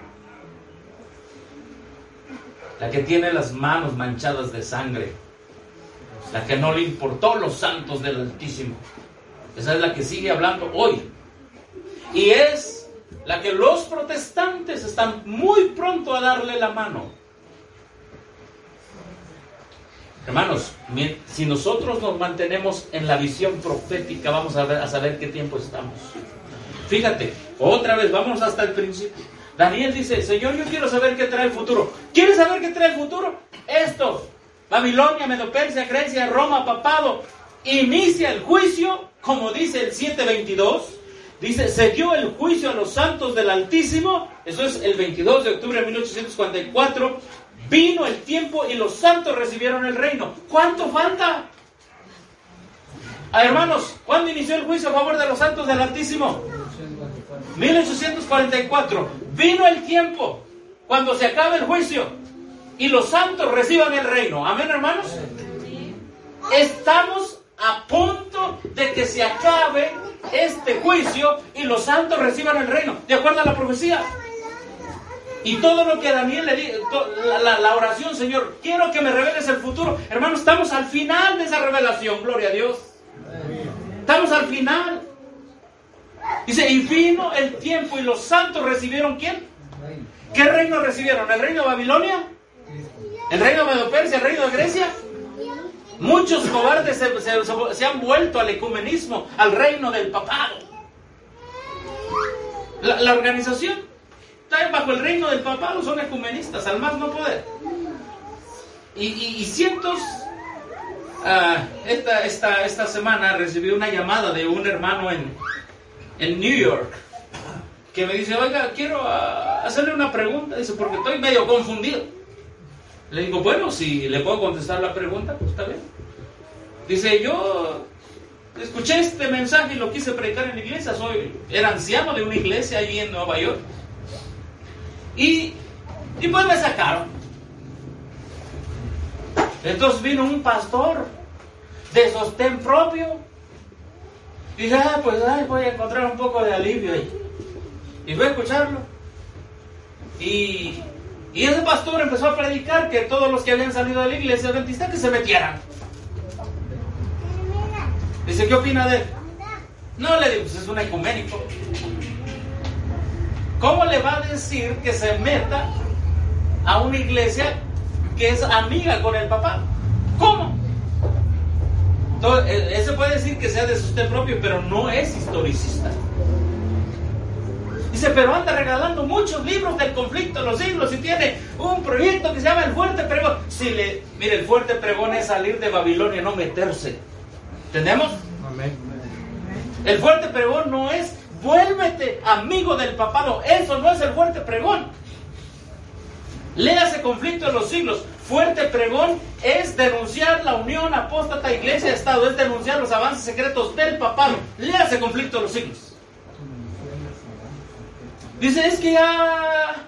la que tiene las manos manchadas de sangre, la que no le importó los santos del Altísimo. Esa es la que sigue hablando hoy. Y es la que los protestantes están muy pronto a darle la mano. Hermanos, si nosotros nos mantenemos en la visión profética, vamos a, ver, a saber qué tiempo estamos. Fíjate, otra vez, vamos hasta el principio. Daniel dice, Señor, yo quiero saber qué trae el futuro. ¿Quieres saber qué trae el futuro? Esto, Babilonia, Medo-Persia, Grecia, Roma, papado. Inicia el juicio, como dice el siete veintidós. Dice, se dio el juicio a los santos del Altísimo. Eso es el veintidós de octubre de mil ochocientos cuarenta y cuatro. Vino el tiempo y los santos recibieron el reino. ¿Cuánto falta? Ah, hermanos, ¿cuándo inició el juicio a favor de los santos del Altísimo? mil ochocientos cuarenta y cuatro. Vino el tiempo cuando se acabe el juicio y los santos reciban el reino. Amén, hermanos. Estamos a punto de que se acabe este juicio y los santos reciban el reino, de acuerdo a la profecía. Y todo lo que Daniel le dijo, la, la, la oración, Señor, quiero que me reveles el futuro. Hermanos, estamos al final de esa revelación, gloria a Dios. Estamos al final. Dice, y vino el tiempo y los santos recibieron, ¿quién? ¿Qué reino recibieron? ¿El reino de Babilonia? ¿El reino de Medo-Persia? ¿El reino de Grecia? Muchos cobardes se, se, se han vuelto al ecumenismo, al reino del papado. La, la organización está bajo el reino del papado, son ecumenistas, al más no poder. Y, y, y cientos, uh, esta, esta, esta semana recibí una llamada de un hermano en, en New York, que me dice, oiga, quiero uh, hacerle una pregunta, dice, porque estoy medio confundido. Le digo, bueno, si le puedo contestar la pregunta, pues está bien. Dice, yo escuché este mensaje y lo quise predicar en la iglesia. Soy, era anciano de una iglesia allí en Nueva York. Y, y pues me sacaron. Entonces vino un pastor de sostén propio. Y dije, ah, pues ay, voy a encontrar un poco de alivio ahí. Y voy a escucharlo. Y... Y ese pastor empezó a predicar que todos los que habían salido de la iglesia adventista que se metieran. Dice, ¿qué opina de él? No, le digo, pues es un ecuménico. ¿Cómo le va a decir que se meta a una iglesia que es amiga con el papá? ¿Cómo? Entonces, ese puede decir que sea de sostén propio, pero no es historicista. Dice, pero anda regalando muchos libros del conflicto de los siglos y tiene un proyecto que se llama El Fuerte Pregón. Si le, mire, el fuerte pregón es salir de Babilonia, no meterse. ¿Entendemos? Amén. El fuerte pregón no es vuélvete amigo del papado. Eso no es el fuerte pregón. Léase Conflicto de los Siglos. Fuerte pregón es denunciar la unión apóstata iglesia-estado, es denunciar los avances secretos del papado. Léase Conflicto de los Siglos. Dice, es que ya...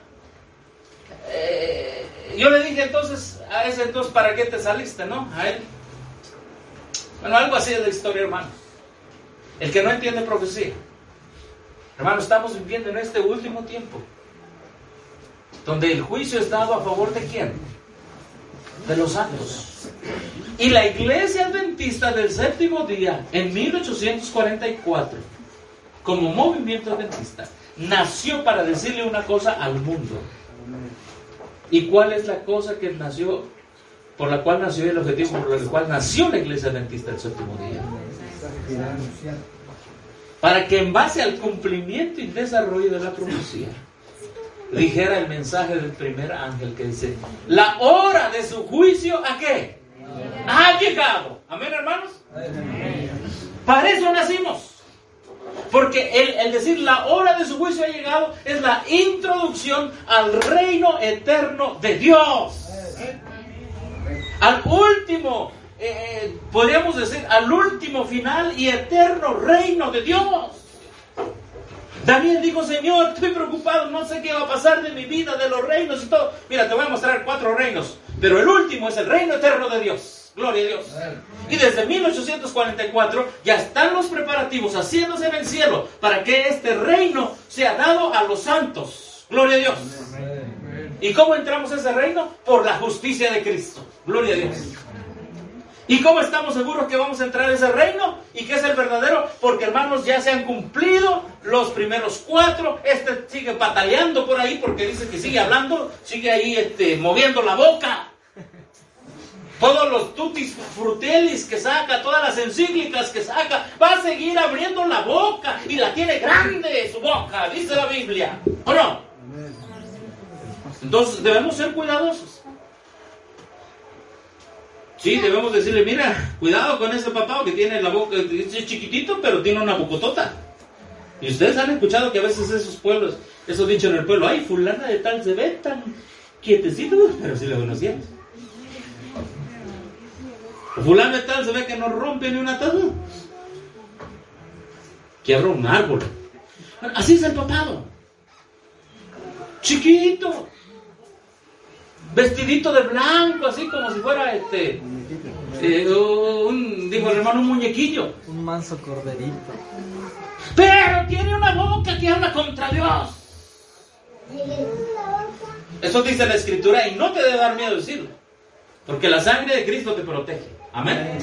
Eh, yo le dije entonces, a ese entonces, ¿para qué te saliste, no? A él. Bueno, algo así es la historia, hermano. El que no entiende profecía. Hermano, estamos viviendo en este último tiempo, donde el juicio es dado a favor de ¿quién? De los santos. Y la iglesia adventista del séptimo día, en mil ochocientos cuarenta y cuatro, como movimiento adventista, nació para decirle una cosa al mundo. ¿Y cuál es la cosa que nació, por la cual nació el objetivo, por el cual nació la iglesia adventista del séptimo día? Para que en base al cumplimiento y desarrollo de la profecía, dijera el mensaje del primer ángel que dice: la hora de su juicio, ¿a qué? Ha llegado. Amén, hermanos. Para eso nacimos. Porque el, el decir la hora de su juicio ha llegado es la introducción al reino eterno de Dios. Al último, eh, podríamos decir, al último final y eterno reino de Dios. Daniel dijo: Señor, estoy preocupado, no sé qué va a pasar de mi vida, de los reinos y todo. Mira, te voy a mostrar cuatro reinos, pero el último es el reino eterno de Dios. Gloria a Dios. Y desde mil ochocientos cuarenta y cuatro ya están los preparativos haciéndose en el cielo para que este reino sea dado a los santos. Gloria a Dios. ¿Y cómo entramos a ese reino? Por la justicia de Cristo. Gloria a Dios. ¿Y cómo estamos seguros que vamos a entrar a ese reino? ¿Y que es el verdadero? Porque, hermanos, ya se han cumplido los primeros cuatro. Este sigue bataleando por ahí porque dice que sigue hablando, sigue ahí este, moviendo la boca. Todos los tutis frutelis que saca, todas las encíclicas que saca, va a seguir abriendo la boca y la tiene grande su boca, dice la Biblia. ¿O no? Entonces debemos ser cuidadosos. Sí, debemos decirle: mira, cuidado con ese papá que tiene la boca, es chiquitito, pero tiene una bocotota. Y ustedes han escuchado que a veces esos pueblos, eso dicho en el pueblo: ay, fulana de tal se ve tan quietecito, pero sí lo conocíamos. Fulano de tal se ve que no rompe ni una taza, quiebra un árbol. Bueno, así es el papado. Chiquito, vestidito de blanco, así como si fuera este, eh, un, dijo el hermano, un muñequillo. Un manso corderito. Pero tiene una boca que habla contra Dios. Eso dice la Escritura y no te debe dar miedo decirlo, porque la sangre de Cristo te protege. Amén.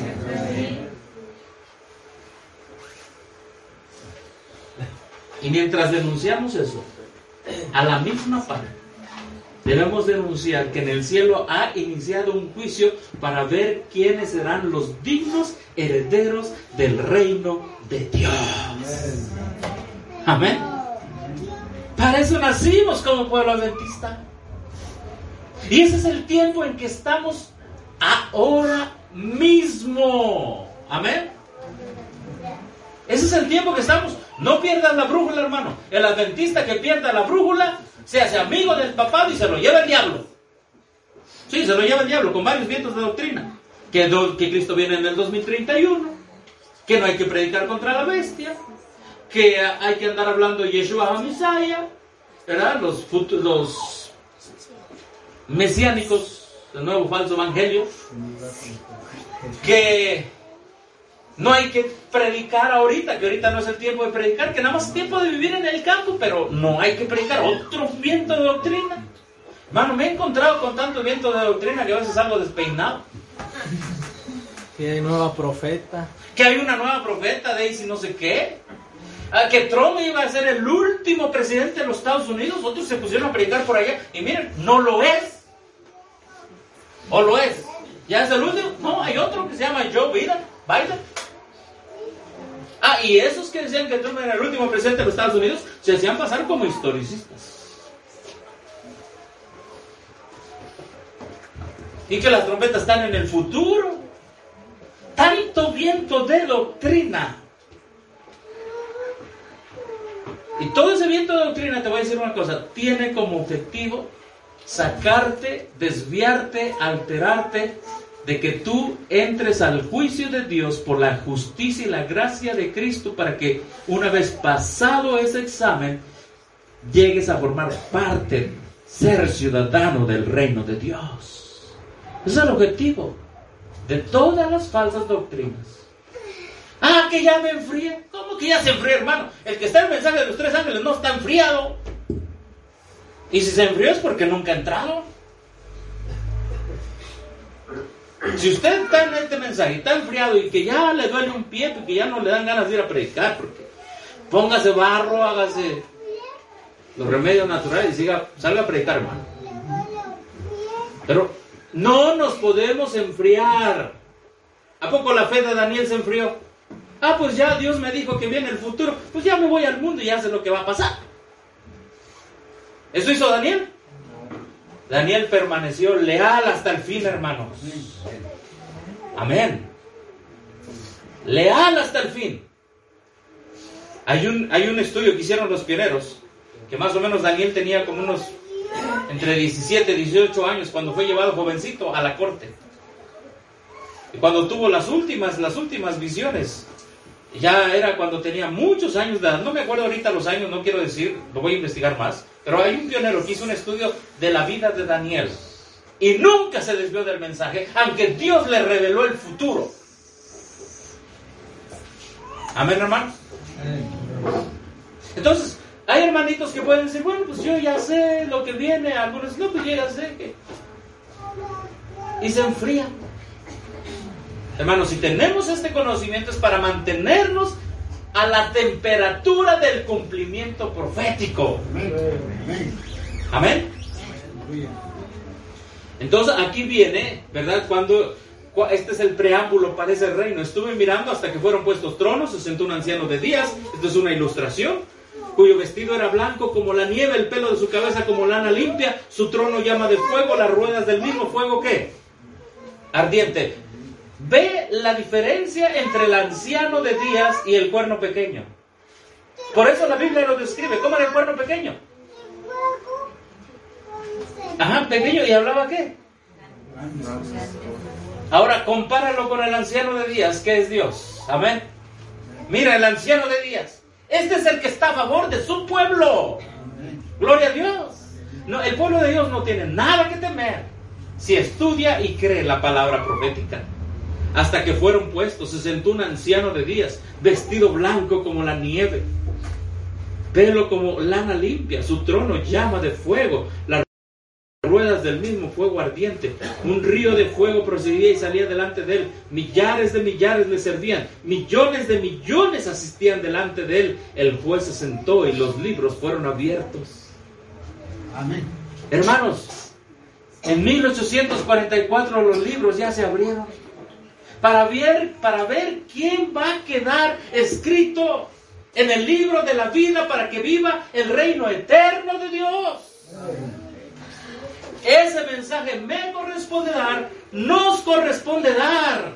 Y mientras denunciamos eso, a la misma par, debemos denunciar que en el cielo ha iniciado un juicio para ver quiénes serán los dignos herederos del reino de Dios. Amén. Para eso nacimos como pueblo adventista. Y ese es el tiempo en que estamos ahora mismo. Amén. Ese es el tiempo que estamos. No pierdas la brújula, hermano. El adventista que pierda la brújula se hace amigo del papado y se lo lleva el diablo. Sí, se lo lleva el diablo con varios vientos de doctrina. Que, do, que Cristo viene en el dos mil treinta y uno. Que no hay que predicar contra la bestia. Que hay que andar hablando Yeshua HaMashiach, ¿verdad? Los, los mesiánicos, el nuevo falso evangelio. Que no hay que predicar ahorita, que ahorita no es el tiempo de predicar, que nada más es tiempo de vivir en el campo, pero no hay que predicar otro viento de doctrina. Hermano, me he encontrado con tanto viento de doctrina que a veces salgo despeinado. Que hay nueva profeta. Que hay una nueva profeta de Daisy no sé qué. Ah, que Trump iba a ser el último presidente de los Estados Unidos. Otros se pusieron a predicar por allá y miren, no lo es. ¿O lo es? ¿Ya es el último? No, hay otro que se llama Joe Biden. Biden. Ah, y esos que decían que Trump era el último presidente de los Estados Unidos se hacían pasar como historicistas. Y que las trompetas están en el futuro. Tanto viento de doctrina. Y todo ese viento de doctrina, te voy a decir una cosa, tiene como objetivo sacarte, desviarte, alterarte, de que tú entres al juicio de Dios por la justicia y la gracia de Cristo, para que una vez pasado ese examen, llegues a formar parte, ser ciudadano del reino de Dios. Ese es el objetivo de todas las falsas doctrinas. Ah, que ya me enfríe. ¿Cómo que ya se enfría, hermano? El que está en el mensaje de los tres ángeles no está enfriado. Y si se enfrió es porque nunca ha entrado. Si usted está en este mensaje y está enfriado y que ya le duele un pie, porque ya no le dan ganas de ir a predicar, porque póngase barro, hágase los remedios naturales y siga, salga a predicar, hermano. Pero no nos podemos enfriar. ¿A poco la fe de Daniel se enfrió? Ah, pues ya Dios me dijo que viene el futuro, pues ya me voy al mundo y ya sé lo que va a pasar. ¿Eso hizo Daniel? Daniel permaneció leal hasta el fin, hermanos. Amén. Leal hasta el fin. Hay un, hay un estudio que hicieron los pioneros, que más o menos Daniel tenía como unos entre diecisiete y dieciocho años cuando fue llevado jovencito a la corte. Y cuando tuvo las últimas, las últimas visiones, ya era cuando tenía muchos años de edad. No me acuerdo ahorita los años, no quiero decir, lo voy a investigar más. Pero hay un pionero que hizo un estudio de la vida de Daniel. Y nunca se desvió del mensaje, aunque Dios le reveló el futuro. Amén, hermano. Entonces, hay hermanitos que pueden decir, bueno, pues yo ya sé lo que viene. Algunos, no, pues yo ya sé que... Y se enfrían. Hermanos, si tenemos este conocimiento es para mantenernos a la temperatura del cumplimiento profético. Amén. Entonces aquí viene, ¿verdad? Cuando este es el preámbulo para ese reino. Estuve mirando hasta que fueron puestos tronos, se sentó un anciano de días. Esto es una ilustración. Cuyo vestido era blanco como la nieve, el pelo de su cabeza como lana limpia, su trono llama de fuego, las ruedas del mismo fuego, ¿qué? Ardiente. Ve la diferencia entre el anciano de días y el cuerno pequeño. Por eso la Biblia lo describe. ¿Cómo era el cuerno pequeño? Ajá, pequeño. ¿Y hablaba qué? Ahora compáralo con el anciano de días, que es Dios. Amén. Mira, el anciano de días. Este es el que está a favor de su pueblo. Gloria a Dios. No, el pueblo de Dios no tiene nada que temer si estudia y cree la palabra profética. Hasta que fueron puestos, se sentó un anciano de días, vestido blanco como la nieve, pelo como lana limpia, su trono llama de fuego, las ruedas del mismo fuego ardiente, un río de fuego procedía y salía delante de él, millares de millares le servían, millones de millones asistían delante de él, el juez se sentó y los libros fueron abiertos. Amén. Hermanos, en mil ochocientos cuarenta y cuatro los libros ya se abrieron. Para ver, para ver quién va a quedar escrito en el libro de la vida para que viva el reino eterno de Dios. Ese mensaje me corresponde dar, nos corresponde dar.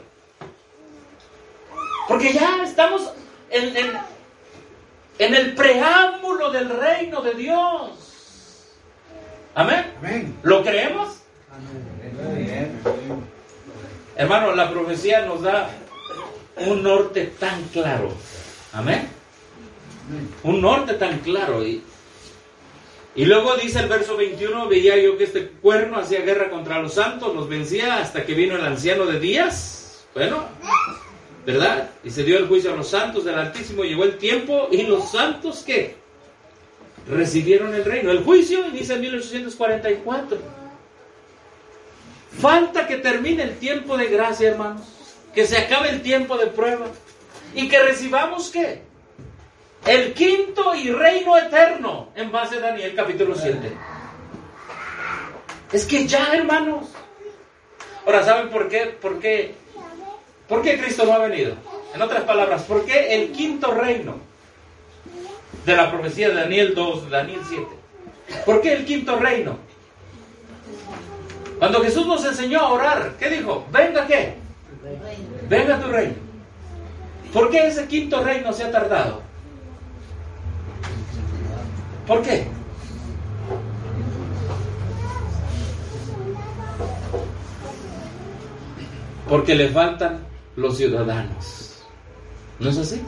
Porque ya estamos en, en, en el preámbulo del reino de Dios. ¿Amén? Amén. ¿Lo creemos? Amén. Hermano, la profecía nos da un norte tan claro. Amén. Un norte tan claro. Y, y luego dice el verso veintiuno, veía yo que este cuerno hacía guerra contra los santos, los vencía hasta que vino el anciano de días. Bueno, ¿verdad? Y se dio el juicio a los santos del Altísimo, llegó el tiempo y los santos, ¿qué? Recibieron el reino. El juicio inicia en mil ochocientos cuarenta y cuatro. Falta que termine el tiempo de gracia, hermanos. Que se acabe el tiempo de prueba. Y que recibamos, ¿qué? El quinto y reino eterno. En base a Daniel capítulo siete. Es que ya, hermanos. Ahora, ¿saben por qué? ¿Por qué? ¿Por qué Cristo no ha venido? En otras palabras, ¿por qué el quinto reino? De la profecía de Daniel dos, Daniel siete. ¿Por qué el quinto reino? Cuando Jesús nos enseñó a orar, ¿qué dijo? Venga, ¿qué? Venga tu reino. ¿Por qué ese quinto reino se ha tardado? ¿Por qué? Porque le faltan los ciudadanos. ¿No es así?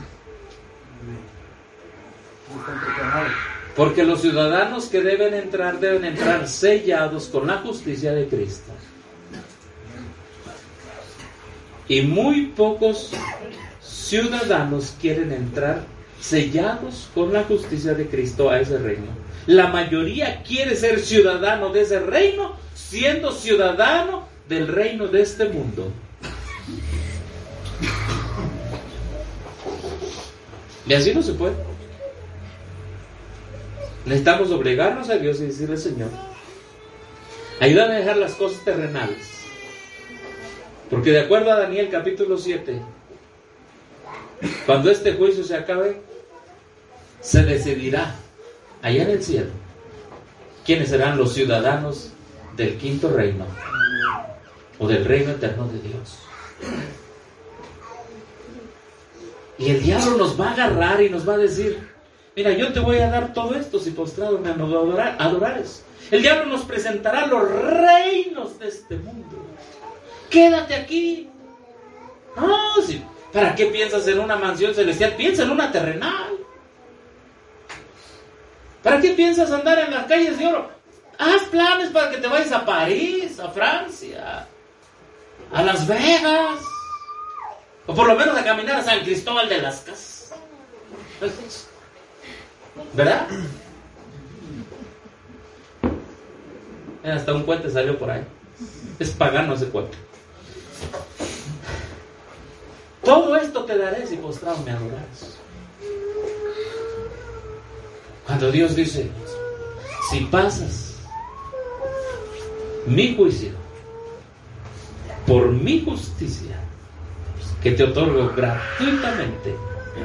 Porque los ciudadanos que deben entrar, deben entrar sellados con la justicia de Cristo. Y muy pocos ciudadanos quieren entrar sellados con la justicia de Cristo a ese reino. La mayoría quiere ser ciudadano de ese reino, siendo ciudadano del reino de este mundo. Y así no se puede. Necesitamos obligarnos a Dios y decirle: Señor, ayúdame a dejar las cosas terrenales. Porque de acuerdo a Daniel capítulo siete, cuando este juicio se acabe, se decidirá allá en el cielo ¿quiénes serán los ciudadanos del quinto reino? O del reino eterno de Dios. Y el diablo nos va a agarrar y nos va a decir: mira, yo te voy a dar todo esto si postrado me adorar, adorares. El diablo nos presentará los reinos de este mundo. Quédate aquí. No, si, ¿para qué piensas en una mansión celestial? Piensa en una terrenal. ¿Para qué piensas andar en las calles de oro? Haz planes para que te vayas a París, a Francia, a Las Vegas, o por lo menos a caminar a San Cristóbal de las Casas. ¿Verdad? Hasta un puente salió por ahí. Es pagano ese puente. Todo esto te daré si postrado me adorares. Cuando Dios dice: si pasas mi juicio por mi justicia, que te otorgo gratuitamente,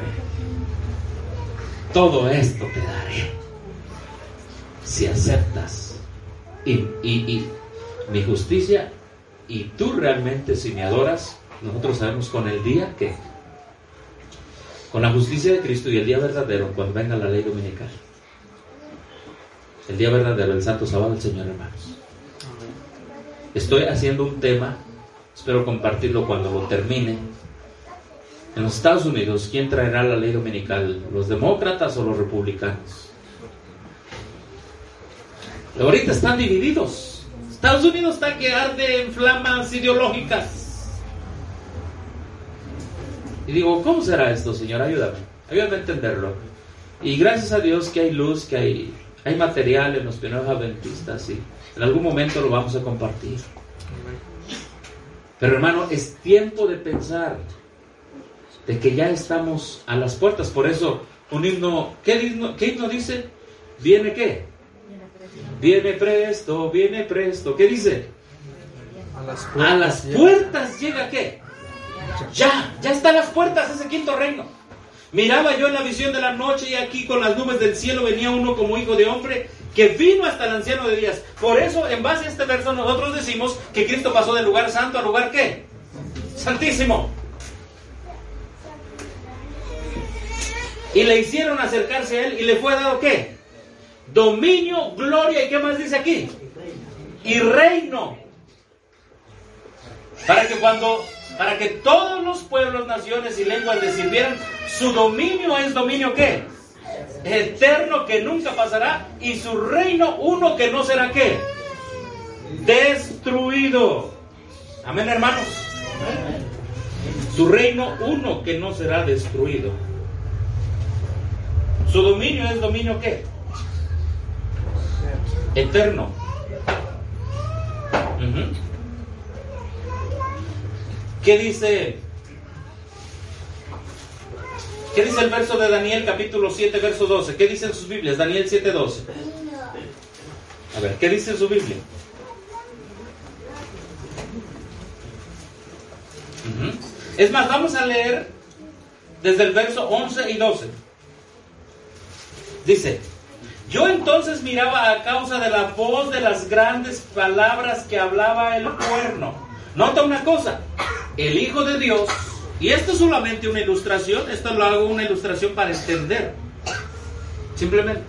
todo esto te daré si aceptas y, y, y mi justicia, y tú realmente si me adoras. Nosotros sabemos con el día que, con la justicia de Cristo y el día verdadero, cuando venga la ley dominical, el día verdadero, el santo sábado del Señor, hermanos. Estoy haciendo un tema, espero compartirlo cuando lo termine. En los Estados Unidos, ¿quién traerá la ley dominical? ¿Los demócratas o los republicanos? Ahorita están divididos. Estados Unidos está que arde en flamas ideológicas. Y digo, ¿cómo será esto, Señor? Ayúdame, ayúdame a entenderlo. Y gracias a Dios que hay luz, que hay, hay material en los pioneros adventistas, y en algún momento lo vamos a compartir. Pero hermano, es tiempo de pensar de que ya estamos a las puertas. Por eso, un himno, ¿qué himno, qué himno dice? ¿Viene qué? Viene presto, viene presto. ¿Qué dice? A las puertas, a las puertas llega, llega ¿qué? Ya, ya están las puertas, ese quinto reino. Miraba yo en la visión de la noche, y aquí con las nubes del cielo venía uno como hijo de hombre, que vino hasta el anciano de días. Por eso, en base a este verso, nosotros decimos que Cristo pasó del lugar santo al lugar ¿qué? Santísimo. Y le hicieron acercarse a él, y le fue dado ¿qué? Dominio, gloria, ¿y qué más dice aquí? Y reino. Para que cuando... Para que todos los pueblos, naciones y lenguas le sirvieran. Su dominio es dominio ¿qué? Eterno, que nunca pasará. Y su reino uno que no será ¿qué? Destruido. Amén, hermanos. Su reino uno que no será destruido. Su dominio es dominio ¿qué? Eterno. Uh-huh. ¿Qué dice? ¿Qué dice el verso de Daniel capítulo siete, verso doce? ¿Qué dicen sus Biblias? Daniel siete, doce. A ver, ¿qué dice su Biblia? Uh-huh. Es más, vamos a leer desde el verso once y doce. Dice: yo entonces miraba a causa de la voz de las grandes palabras que hablaba el cuerno. Nota una cosa, el Hijo de Dios, y esto es solamente una ilustración, esto lo hago una ilustración para entender, simplemente.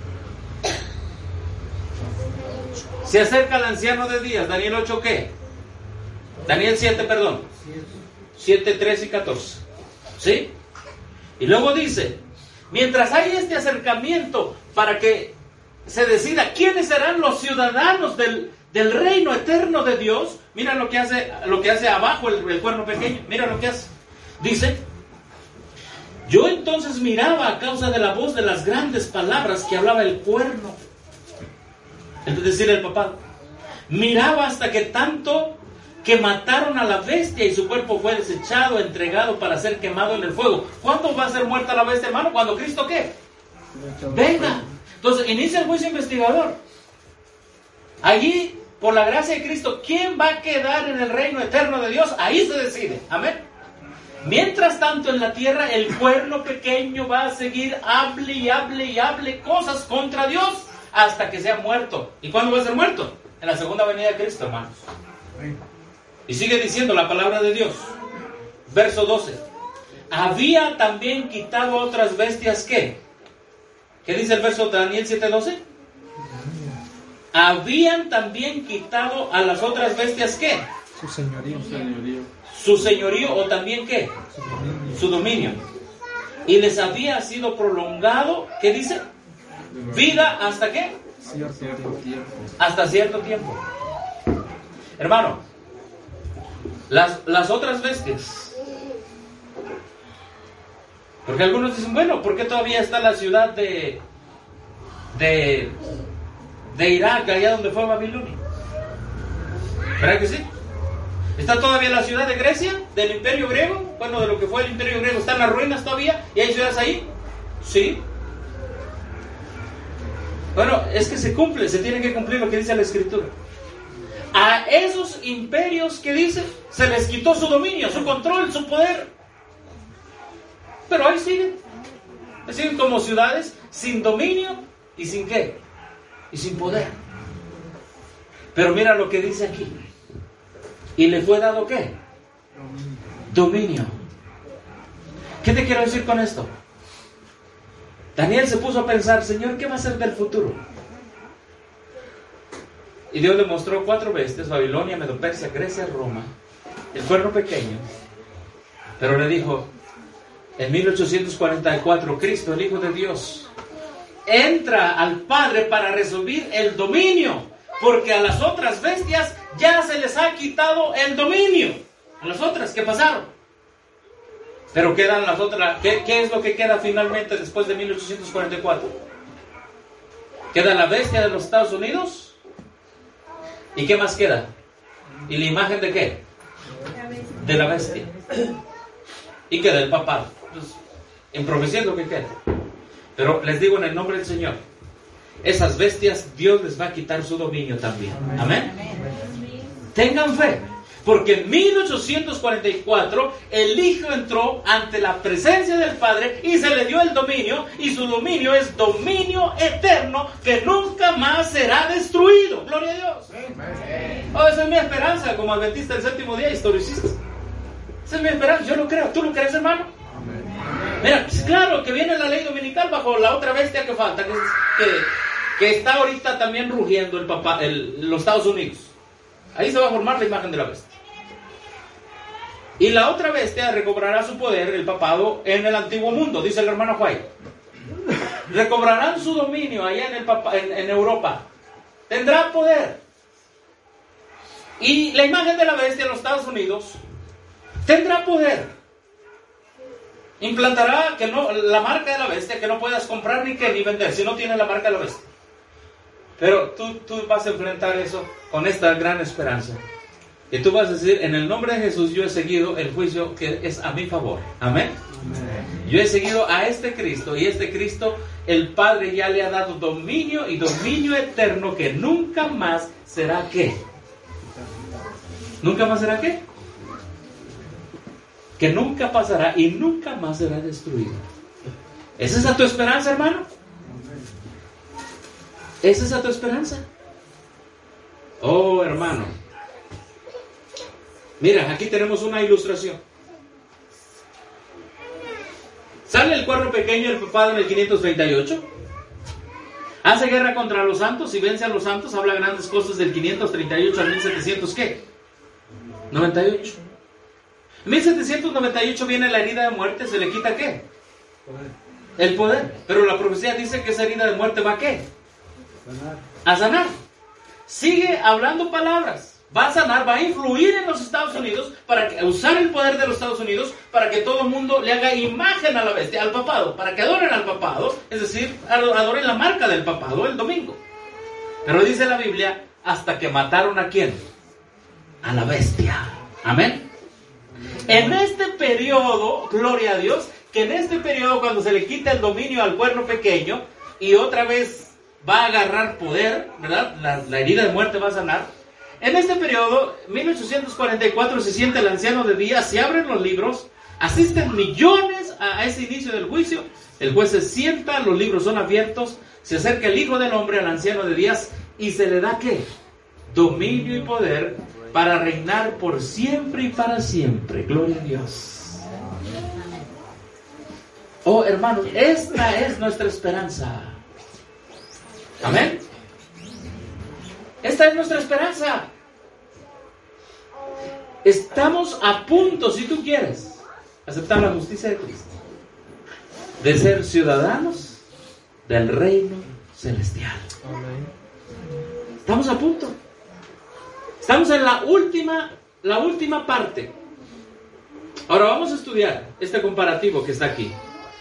Se acerca el anciano de días, Daniel ocho, ¿qué? Daniel siete, perdón, siete, trece y catorce, ¿sí? Y luego dice, mientras hay este acercamiento para que se decida quiénes serán los ciudadanos del, del reino eterno de Dios, mira lo que hace, lo que hace abajo el, el cuerno pequeño, mira lo que hace. Dice, yo entonces miraba a causa de la voz de las grandes palabras que hablaba el cuerno, es decir, el papá. Miraba hasta que tanto que mataron a la bestia y su cuerpo fue desechado, entregado para ser quemado en el fuego. ¿Cuándo va a ser muerta la bestia, hermano? ¿Cuando Cristo qué? Venga. Entonces inicia el juicio investigador. Allí, por la gracia de Cristo, ¿quién va a quedar en el reino eterno de Dios? Ahí se decide. Amén. Mientras tanto, en la tierra, el cuerno pequeño va a seguir, hable y hable y hable cosas contra Dios. hasta que sea muerto. ¿Y cuándo va a ser muerto? En la segunda venida de Cristo, hermanos. Y sigue diciendo la palabra de Dios. Verso doce. Había también quitado otras bestias, ¿qué? ¿Qué dice el verso de Daniel siete doce? Habían también quitado a las otras bestias, ¿qué? Su señorío. Su señorío. Su señorío, o también, ¿qué? Su dominio. Su dominio. Y les había sido prolongado, ¿qué dice? Vida, ¿hasta qué? Cierto tiempo. Hasta cierto tiempo. Hermano, las, las otras bestias. Porque algunos dicen, bueno, ¿por qué todavía está la ciudad de de, de Irak, allá donde fue Babilonia? ¿Verdad que sí? ¿Está todavía la ciudad de Grecia, del Imperio Griego? Bueno, de lo que fue el Imperio Griego, ¿están las ruinas todavía? ¿Y hay ciudades ahí? Sí. Bueno, es que se cumple, se tiene que cumplir lo que dice la Escritura. A esos imperios que dice, se les quitó su dominio, su control, su poder. Pero ahí siguen. Ahí siguen como ciudades sin dominio y sin qué. Y sin poder. Pero mira lo que dice aquí. ¿Y le fue dado qué? Dominio. ¿Qué te quiero decir con esto? Daniel se puso a pensar, Señor, ¿qué va a ser del futuro? Y Dios le mostró cuatro bestias, Babilonia, Medo-Persia, Grecia, Roma, el cuerno pequeño. Pero le dijo, en mil ochocientos cuarenta y cuatro, Cristo, el Hijo de Dios, entra al Padre para resolver el dominio, porque a las otras bestias ya se les ha quitado el dominio. A las otras que pasaron. Pero quedan las otras. ¿Qué, qué es lo que queda finalmente después de mil ochocientos cuarenta y cuatro? Queda la bestia de los Estados Unidos. ¿Y qué más queda? ¿Y la imagen de qué? De la bestia. Y queda el papado. Pues, en profecía es lo que queda. Pero les digo en el nombre del Señor, esas bestias Dios les va a quitar su dominio también. Amén. Tengan fe. Porque en mil ochocientos cuarenta y cuatro el Hijo entró ante la presencia del Padre y se le dio el dominio, y su dominio es dominio eterno que nunca más será destruido. Gloria a Dios. Oh, esa es mi esperanza como adventista del séptimo día, historicista. Esa es mi esperanza, yo lo creo. ¿Tú lo crees, hermano? Mira, claro que viene la ley dominical bajo la otra bestia que falta, que, es, que, que está ahorita también rugiendo el papá, el, los Estados Unidos. Ahí se va a formar la imagen de la bestia. Y la otra bestia recobrará su poder, el papado, en el antiguo mundo, dice el hermano White. Recobrarán su dominio allá en, el papa, en, en Europa. Tendrá poder. Y la imagen de la bestia en los Estados Unidos tendrá poder. Implantará que no, la marca de la bestia, que no puedas comprar ni que ni vender si no tiene la marca de la bestia. Pero tú, tú vas a enfrentar eso con esta gran esperanza. Y tú vas a decir, en el nombre de Jesús yo he seguido el juicio que es a mi favor. Amén. Amén. Yo he seguido a este Cristo, y este Cristo el Padre ya le ha dado dominio, y dominio eterno que nunca más será ¿qué? ¿Nunca más será qué? Que nunca pasará y nunca más será destruido. ¿Es esa tu esperanza, hermano? ¿Es esa tu esperanza? Oh, hermano. Mira, aquí tenemos una ilustración. Sale el cuerno pequeño del papado en el quinientos treinta y ocho. Hace guerra contra los santos y vence a los santos. Habla grandes cosas del quinientos treinta y ocho al mil setecientos, ¿qué? noventa y ocho. En mil setecientos noventa y ocho viene la herida de muerte. ¿Se le quita qué? El poder. Pero la profecía dice que esa herida de muerte va a ¿qué? A sanar. Sigue hablando palabras. Va a sanar, va a influir en los Estados Unidos para que, usar el poder de los Estados Unidos para que todo el mundo le haga imagen a la bestia, al papado, para que adoren al papado, es decir, adoren la marca del papado el domingo. Pero dice la Biblia, hasta que mataron ¿a quién? A la bestia. Amén. En este periodo, gloria a Dios, que en este periodo cuando se le quita el dominio al cuerno pequeño y otra vez va a agarrar poder, ¿verdad? La, la herida de muerte va a sanar. En este periodo, mil ochocientos cuarenta y cuatro, se siente el anciano de día, se abren los libros, asisten millones a, a ese inicio del juicio, el juez se sienta, los libros son abiertos, se acerca el Hijo del Hombre al anciano de días y se le da ¿qué? Dominio y poder para reinar por siempre y para siempre. Gloria a Dios. Oh, hermanos, esta es nuestra esperanza. Amén. Esta es nuestra esperanza. Estamos a punto, si tú quieres, aceptar la justicia de Cristo, de ser ciudadanos del reino celestial. Amén. Estamos a punto. Estamos en la última, la última parte. Ahora vamos a estudiar este comparativo que está aquí.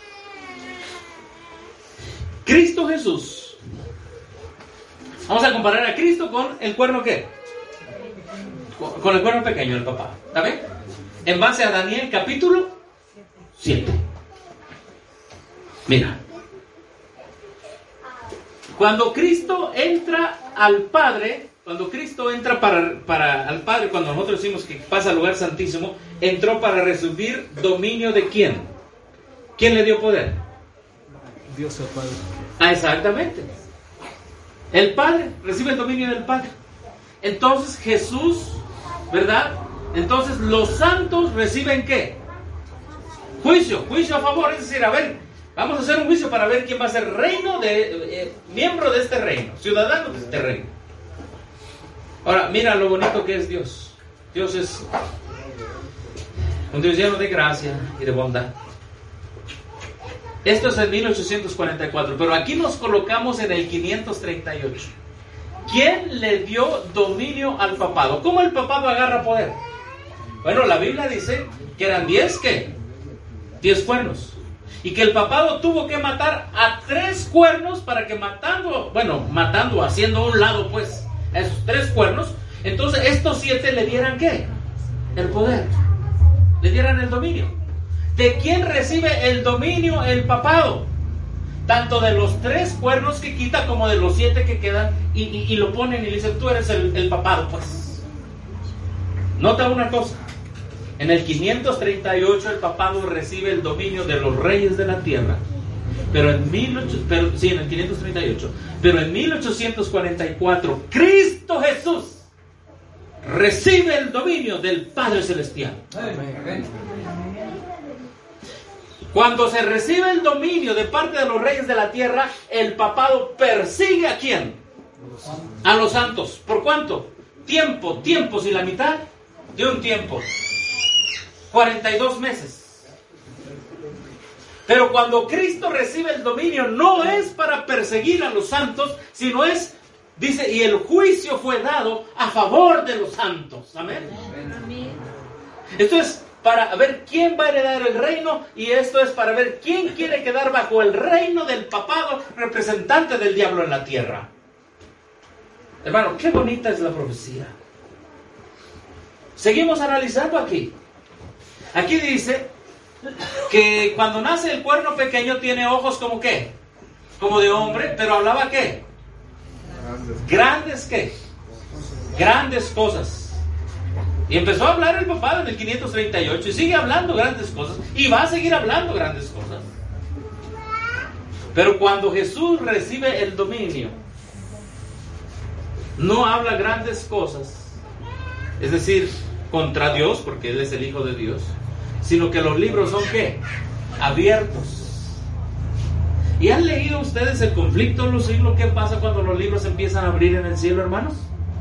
Cristo Jesús. Vamos a comparar a Cristo con el cuerno ¿qué? Con el cuerno pequeño del papá. ¿Está bien? En base a Daniel capítulo siete. Mira. Cuando Cristo entra al Padre, cuando Cristo entra para, para al Padre, cuando nosotros decimos que pasa al lugar santísimo, entró para recibir dominio de quién. ¿Quién le dio poder? Dios el Padre. Ah, exactamente. El Padre recibe el dominio del Padre. Entonces Jesús, ¿verdad? Entonces los santos reciben ¿qué? Juicio, juicio a favor. Es decir, a ver, vamos a hacer un juicio para ver quién va a ser reino de eh, miembro de este reino, ciudadano de este reino. Ahora, mira lo bonito que es Dios. Dios es un Dios lleno de gracia y de bondad. Esto es en mil ochocientos cuarenta y cuatro, pero aquí nos colocamos en el quinientos treinta y ocho. ¿Quién le dio dominio al papado? ¿Cómo el papado agarra poder? Bueno, la Biblia dice que eran diez, ¿qué? diez cuernos. Y que el papado tuvo que matar a tres cuernos para que matando, bueno, matando, haciendo a un lado, pues, a esos tres cuernos, entonces estos siete le dieran, ¿qué? El poder. Le dieran el dominio. ¿De quién recibe el dominio el papado? Tanto de los tres cuernos que quita como de los siete que quedan y, y, y lo ponen y le dicen, tú eres el, el papado, pues. Nota una cosa. En el quinientos treinta y ocho el papado recibe el dominio de los reyes de la tierra. Pero en mil ochocientos, pero, sí, en el quinientos treinta y ocho. Pero en mil ochocientos cuarenta y cuatro, Cristo Jesús recibe el dominio del Padre Celestial. Amén. Cuando se recibe el dominio de parte de los reyes de la tierra, el papado persigue ¿a quién? A los santos. ¿Por cuánto? Tiempo, tiempo, si la mitad de un tiempo. cuarenta y dos meses. Pero cuando Cristo recibe el dominio, no es para perseguir a los santos, sino es, dice, y el juicio fue dado a favor de los santos. Amén. Esto es para ver quién va a heredar el reino, y esto es para ver quién quiere quedar bajo el reino del papado, representante del diablo en la tierra. Hermano, qué bonita es la profecía. Seguimos analizando aquí. Aquí dice que cuando nace el cuerno pequeño tiene ojos como qué, como de hombre, pero hablaba qué, grandes qué, grandes cosas. Y empezó a hablar el papado en el quinientos treinta y ocho y sigue hablando grandes cosas y va a seguir hablando grandes cosas. Pero cuando Jesús recibe el dominio, no habla grandes cosas, es decir, contra Dios, porque Él es el Hijo de Dios, sino que los libros son ¿qué? Abiertos. ¿Y han leído ustedes el conflicto en los siglos? ¿Qué pasa cuando los libros empiezan a abrir en el cielo, hermanos?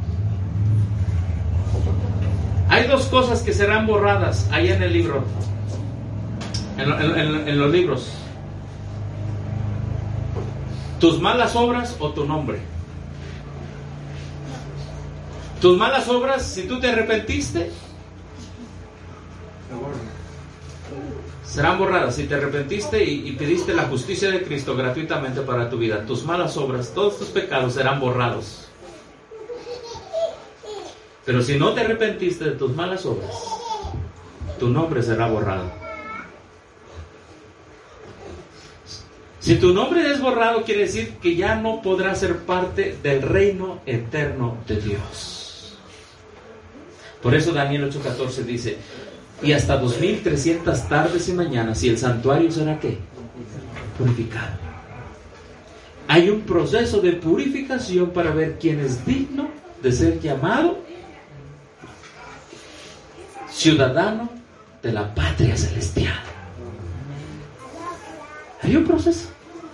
Hay dos cosas que serán borradas ahí en el libro, en, en, en, en los libros: tus malas obras o tu nombre. Tus malas obras, si tú te arrepentiste, serán borradas. Si te arrepentiste y, y pediste la justicia de Cristo gratuitamente para tu vida, tus malas obras, todos tus pecados serán borrados. Pero si no te arrepentiste de tus malas obras, tu nombre será borrado. Si tu nombre es borrado, quiere decir que ya no podrás ser parte del reino eterno de Dios. Por eso Daniel ocho catorce dice: y hasta dos mil trescientas tardes y mañanas, y el santuario será ¿qué? Purificado. Hay un proceso de purificación para ver quién es digno de ser llamado ciudadano de la patria celestial. Hay un proceso.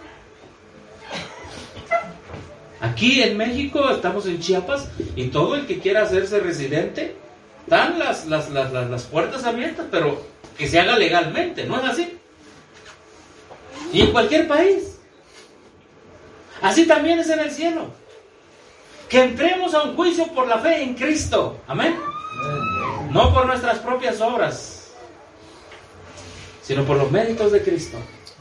Aquí en México, estamos en Chiapas, y todo el que quiera hacerse residente, están las, las, las, las, las puertas abiertas, pero que se haga legalmente, ¿no es así? Y en cualquier país. Así también es en el cielo. Que entremos a un juicio por la fe en Cristo. Amén. No por nuestras propias obras, sino por los méritos de Cristo.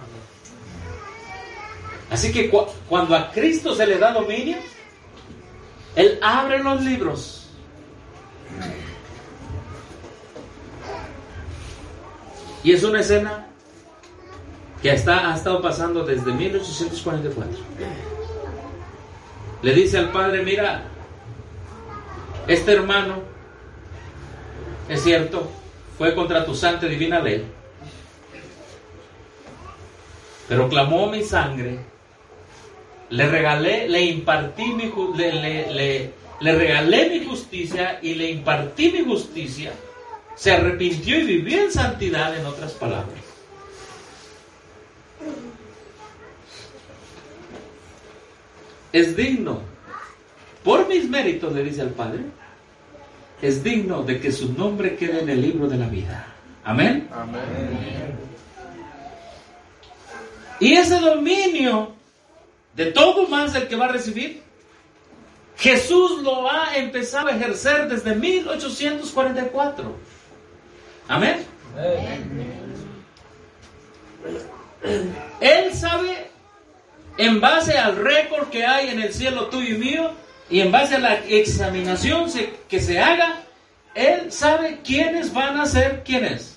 Así que cu- cuando a Cristo se le da dominio, Él abre los libros. Y es una escena que está, ha estado pasando desde mil ochocientos cuarenta y cuatro. Le dice al padre: mira, este hermano, es cierto, fue contra tu santa y divina ley, pero clamó mi sangre, le regalé, le impartí mi ju- le, le, le, le regalé mi justicia y le impartí mi justicia, se arrepintió y vivió en santidad, en otras palabras. Es digno, por mis méritos, le dice al Padre, es digno de que su nombre quede en el libro de la vida. Amén. Amén. Y ese dominio de todo más el que va a recibir, Jesús lo ha empezado a ejercer desde mil ochocientos cuarenta y cuatro. Amén. Él sabe, en base al récord que hay en el cielo tuyo y mío, y en base a la examinación se, que se haga, Él sabe quiénes van a ser, ¿quiénes?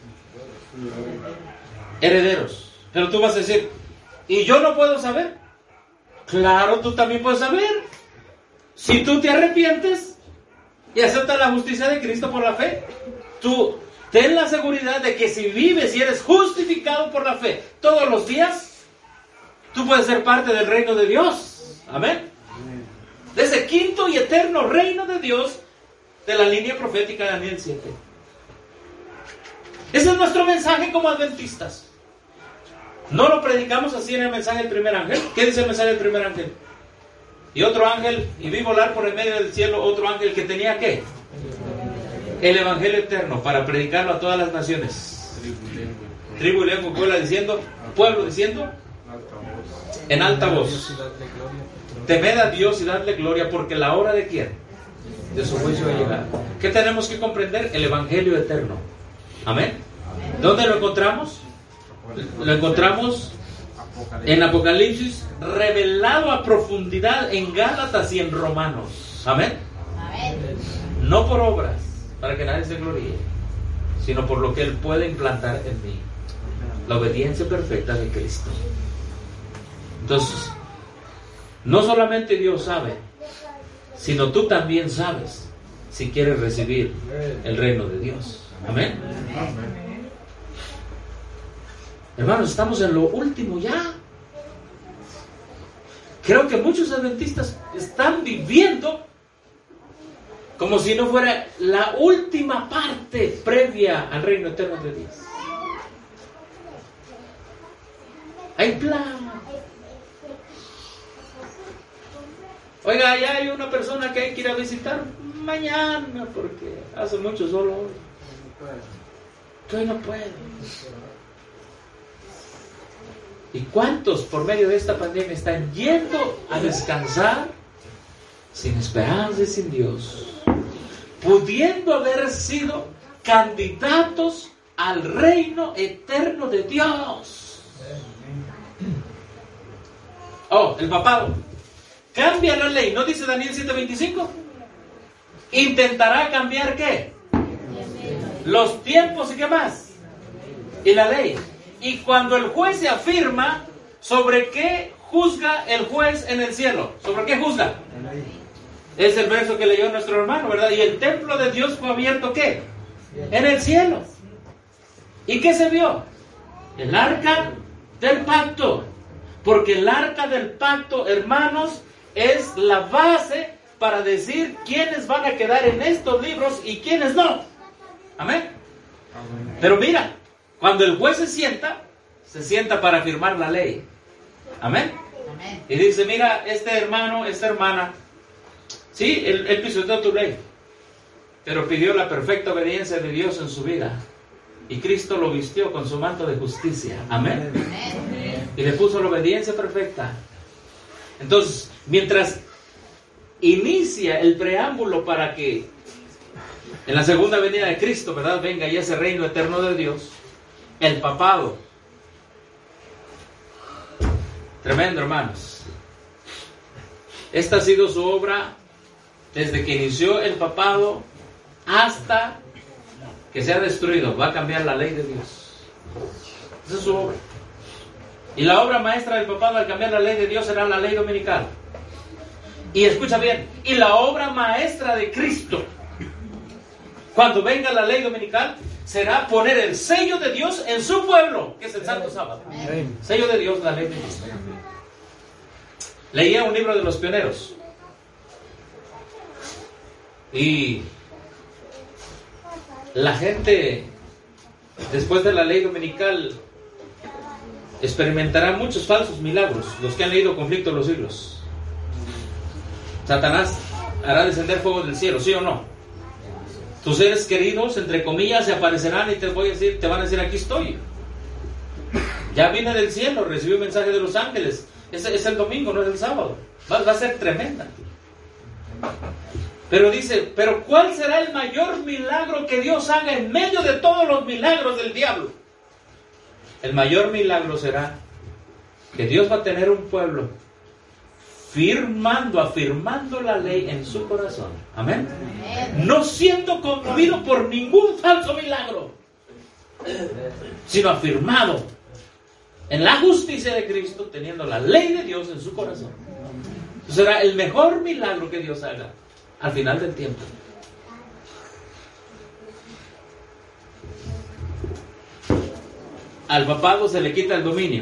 Herederos. Pero tú vas a decir: ¿y yo no puedo saber? Claro, tú también puedes saber. Si tú te arrepientes y aceptas la justicia de Cristo por la fe, tú ten la seguridad de que si vives y eres justificado por la fe todos los días, tú puedes ser parte del reino de Dios. Amén. De ese quinto y eterno reino de Dios, de la línea profética de Daniel siete. Ese es nuestro mensaje como adventistas. No lo predicamos así en el mensaje del primer ángel. ¿Qué dice el mensaje del primer ángel? Y otro ángel, y vi volar por el medio del cielo otro ángel que tenía ¿qué? El evangelio eterno, para predicarlo a todas las naciones. Tribu y lengua, pueblo diciendo, pueblo diciendo, en alta voz: temed a Dios y dadle gloria, porque la hora de ¿quién? De su juicio ha llegado. ¿Qué tenemos que comprender? El evangelio eterno. Amén. ¿Dónde lo encontramos? Lo encontramos en Apocalipsis, revelado a profundidad en Gálatas y en Romanos. Amén. No por obras, para que nadie se gloríe, sino por lo que Él puede implantar en mí, la obediencia perfecta de Cristo. Entonces, no solamente Dios sabe, sino tú también sabes si quieres recibir el reino de Dios. Amén. Hermanos, estamos en lo último ya. Creo que muchos adventistas están viviendo como si no fuera la última parte previa al reino eterno de Dios. Hay plan. Oiga, ya hay una persona que hay que ir a visitar mañana porque hace mucho solo hoy. Que hoy no puedo. ¿Y cuántos por medio de esta pandemia están yendo a descansar sin esperanza y sin Dios, pudiendo haber sido candidatos al reino eterno de Dios? Oh, el papado cambia la ley, ¿no dice Daniel siete veinticinco? Intentará cambiar ¿qué? Los tiempos y ¿qué más? Y la ley. Y cuando el juez se afirma, ¿sobre qué juzga el juez en el cielo? ¿Sobre qué juzga? Es el verso que leyó nuestro hermano, ¿verdad? Y el templo de Dios fue abierto ¿qué? En el cielo. ¿Y qué se vio? El arca del pacto. Porque el arca del pacto, hermanos, es la base para decir quiénes van a quedar en estos libros y quiénes no. Amén. Pero mira, cuando el juez se sienta, se sienta para firmar la ley. Amén. Y dice, mira, este hermano, esta hermana, sí, él, él pisoteó tu ley, pero pidió la perfecta obediencia de Dios en su vida. Y Cristo lo vistió con su manto de justicia. Amén. Y le puso la obediencia perfecta. Entonces, mientras inicia el preámbulo para que en la segunda venida de Cristo, ¿verdad?, venga ya ese reino eterno de Dios, el papado. Tremendo, hermanos. Esta ha sido su obra desde que inició el papado hasta que se ha destruido. Va a cambiar la ley de Dios. Esa es su obra. Y la obra maestra del papado al cambiar la ley de Dios será la ley dominical. Y escucha bien, y la obra maestra de Cristo, cuando venga la ley dominical, será poner el sello de Dios en su pueblo, que es el Santo Sábado. Sello de Dios, la ley de Dios. Leía un libro de los pioneros. Y la gente, después de la ley dominical, experimentará muchos falsos milagros. Los que han leído Conflicto de los Siglos. Satanás hará descender fuego del cielo, ¿sí o no? Tus seres queridos, entre comillas, se aparecerán y te voy a decir, te van a decir, aquí estoy. Ya vine del cielo, recibí un mensaje de los ángeles. Es, es el domingo, no es el sábado. Va, va a ser tremenda. Pero dice, pero ¿cuál será el mayor milagro que Dios haga en medio de todos los milagros del diablo? El mayor milagro será que Dios va a tener un pueblo firmando, afirmando la ley en su corazón. Amén. No siendo conmovido por ningún falso milagro, sino afirmado en la justicia de Cristo, teniendo la ley de Dios en su corazón. Será el mejor milagro que Dios haga al final del tiempo. Al papado se le quita el dominio.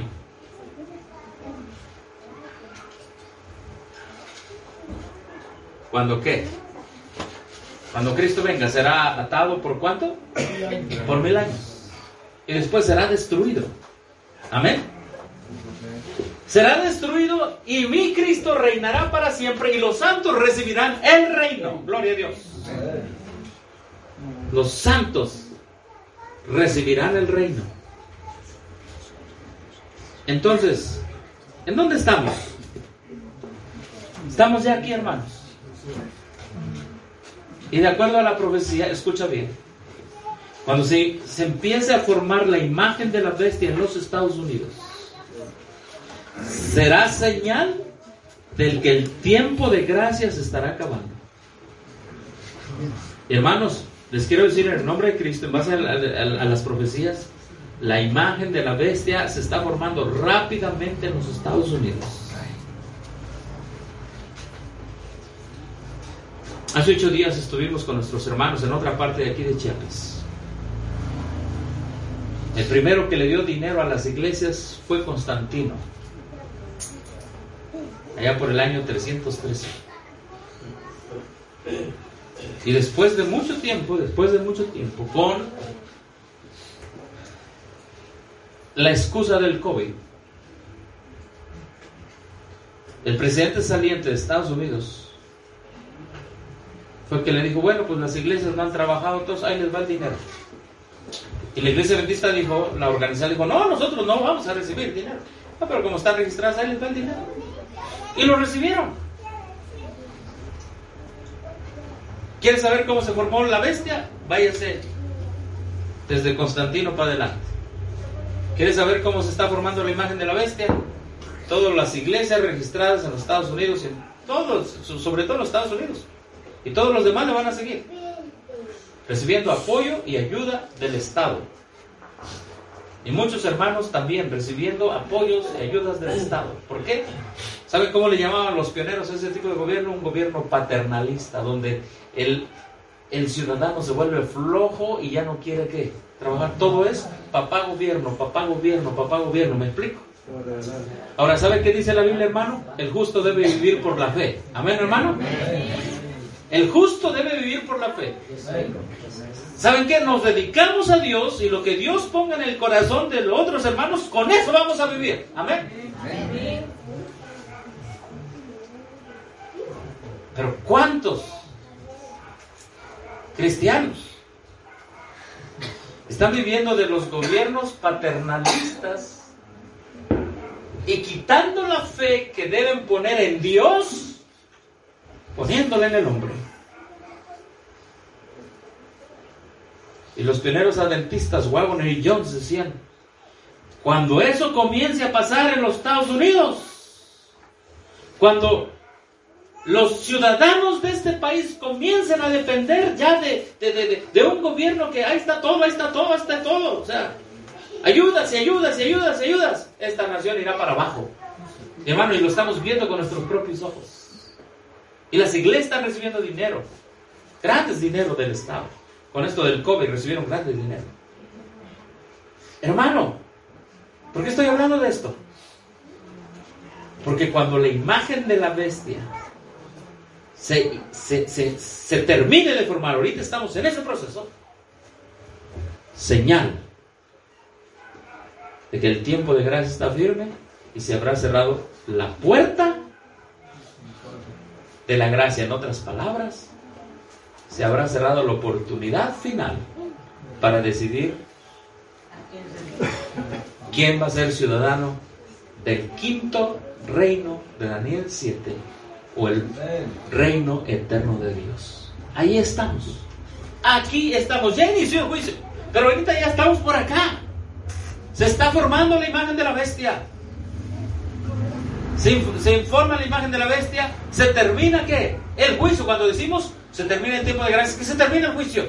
¿Cuándo qué? Cuando Cristo venga, será atado por ¿cuánto? Por mil años. Y después será destruido. Amén. Será destruido y mi Cristo reinará para siempre y los santos recibirán el reino. Gloria a Dios. Los santos recibirán el reino. Entonces, ¿en dónde estamos? Estamos ya aquí, hermanos. Y de acuerdo a la profecía, escucha bien, cuando se, se empiece a formar la imagen de la bestia en los Estados Unidos, será señal del que el tiempo de gracia se estará acabando. Y hermanos, les quiero decir en el nombre de Cristo, en base a, a, a las profecías, la imagen de la bestia se está formando rápidamente en los Estados Unidos. Hace ocho días estuvimos con nuestros hermanos en otra parte de aquí de Chiapas. El primero que le dio dinero a las iglesias fue Constantino, allá por el año trescientos trece. Y después de mucho tiempo, después de mucho tiempo, con la excusa del COVID, el presidente saliente de Estados Unidos fue que le dijo, bueno, pues las iglesias no han trabajado, todos ahí les va el dinero. Y la iglesia adventista dijo, la organización dijo, no, nosotros no vamos a recibir dinero. Ah, pero como están registradas, ahí les va el dinero. Y lo recibieron. ¿Quieres saber cómo se formó la bestia? Váyase desde Constantino para adelante. ¿Quieres saber cómo se está formando la imagen de la bestia? Todas las iglesias registradas en los Estados Unidos, en todos, sobre todo en los Estados Unidos. Y todos los demás le van a seguir, recibiendo apoyo y ayuda del Estado. Y muchos hermanos también recibiendo apoyos y ayudas del Estado. ¿Por qué? ¿Saben cómo le llamaban los pioneros a ese tipo de gobierno? Un gobierno paternalista, donde el, el ciudadano se vuelve flojo y ya no quiere ¿qué? Trabajar. Todo es papá gobierno, papá gobierno, papá gobierno. ¿Me explico? Ahora, ¿sabe qué dice la Biblia, hermano? El justo debe vivir por la fe. ¿Amén, hermano? El justo debe vivir por la fe. ¿Saben qué? Nos dedicamos a Dios y lo que Dios ponga en el corazón de los otros hermanos, con eso vamos a vivir. ¿Amén? Pero ¿cuántos cristianos están viviendo de los gobiernos paternalistas y quitando la fe que deben poner en Dios, poniéndola en el hombre? Y los pioneros adventistas, Wagner y Jones, decían, cuando eso comience a pasar en los Estados Unidos, cuando los ciudadanos de este país comiencen a depender ya de, de, de, de un gobierno que ahí está todo, ahí está todo, ahí está todo, o sea, ayudas y ayudas y ayudas y ayudas, esta nación irá para abajo. Y hermano, y lo estamos viendo con nuestros propios ojos. Y las iglesias están recibiendo dinero, grandes dinero del Estado. Con esto del COVID recibieron grandes dinero. Hermano, ¿por qué estoy hablando de esto? Porque cuando la imagen de la bestia se, se, se, se termine de formar, ahorita estamos en ese proceso, señal de que el tiempo de gracia está firme y se habrá cerrado la puerta de la gracia. En otras palabras, se habrá cerrado la oportunidad final para decidir quién va a ser ciudadano del quinto reino de Daniel siete o el reino eterno de Dios. Ahí estamos. Aquí estamos. Ya inició el juicio, pero ahorita ya estamos por acá. Se está formando la imagen de la bestia. Se, se informa la imagen de la bestia. Se termina ¿qué? El juicio. Cuando decimos se termina el tiempo de gracia, que se termina el juicio.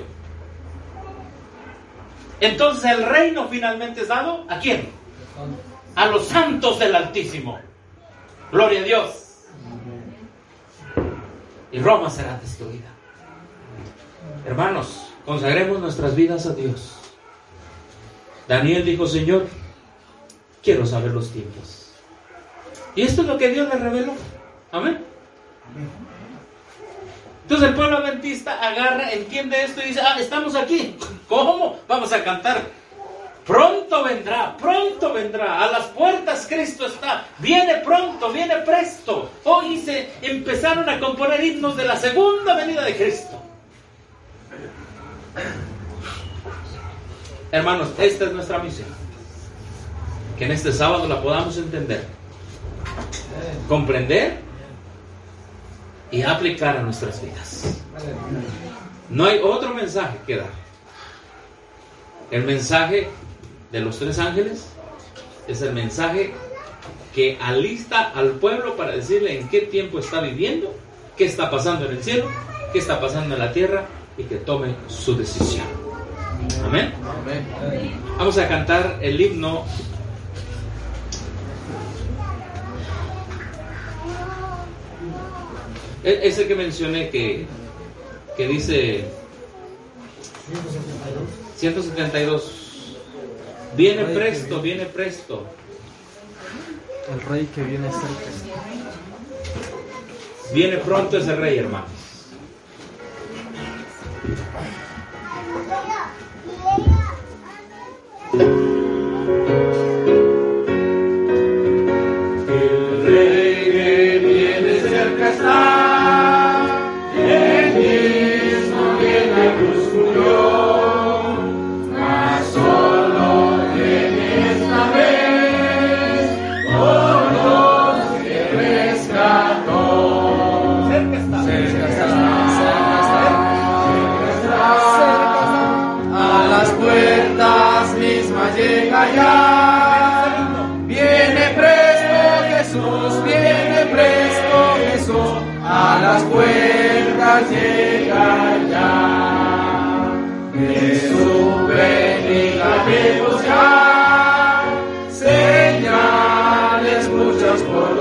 Entonces el reino finalmente es dado ¿a quién? A los santos del Altísimo. Gloria a Dios. Y Roma será destruida. Hermanos, consagremos nuestras vidas a Dios. Daniel dijo, Señor, quiero saber los tiempos. Y esto es lo que Dios le reveló. Amén. Entonces el pueblo adventista agarra, entiende esto y dice, ah, estamos aquí. ¿Cómo? Vamos a cantar. Pronto vendrá, pronto vendrá. A las puertas Cristo está. Viene pronto, viene presto. Hoy se empezaron a componer himnos de la segunda venida de Cristo. Hermanos, esta es nuestra misión. Que en este sábado la podamos entender, comprender y aplicar a nuestras vidas. No hay otro mensaje que dar. El mensaje de los tres ángeles es el mensaje que alista al pueblo para decirle en qué tiempo está viviendo, qué está pasando en el cielo, qué está pasando en la tierra y que tome su decisión. Amén. Amén. Vamos a cantar el himno ese que mencioné que, que dice ciento setenta y dos. Viene presto, viene presto. El rey que viene cerca. Viene pronto ese rey, hermanos. El rey que viene cerca está, el mismo que en la cruz murió, mas solo viene esta vez por los que rescató. Cerca está, cerca está, cerca está, cerca está, a las puertas mismas llega ya. Viene presto Jesús, viene presto Jesús, a las puertas llega ya. Jesús venida vemos ya, señales muchas por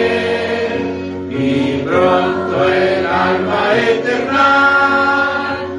doquier, y pronto el alma eterna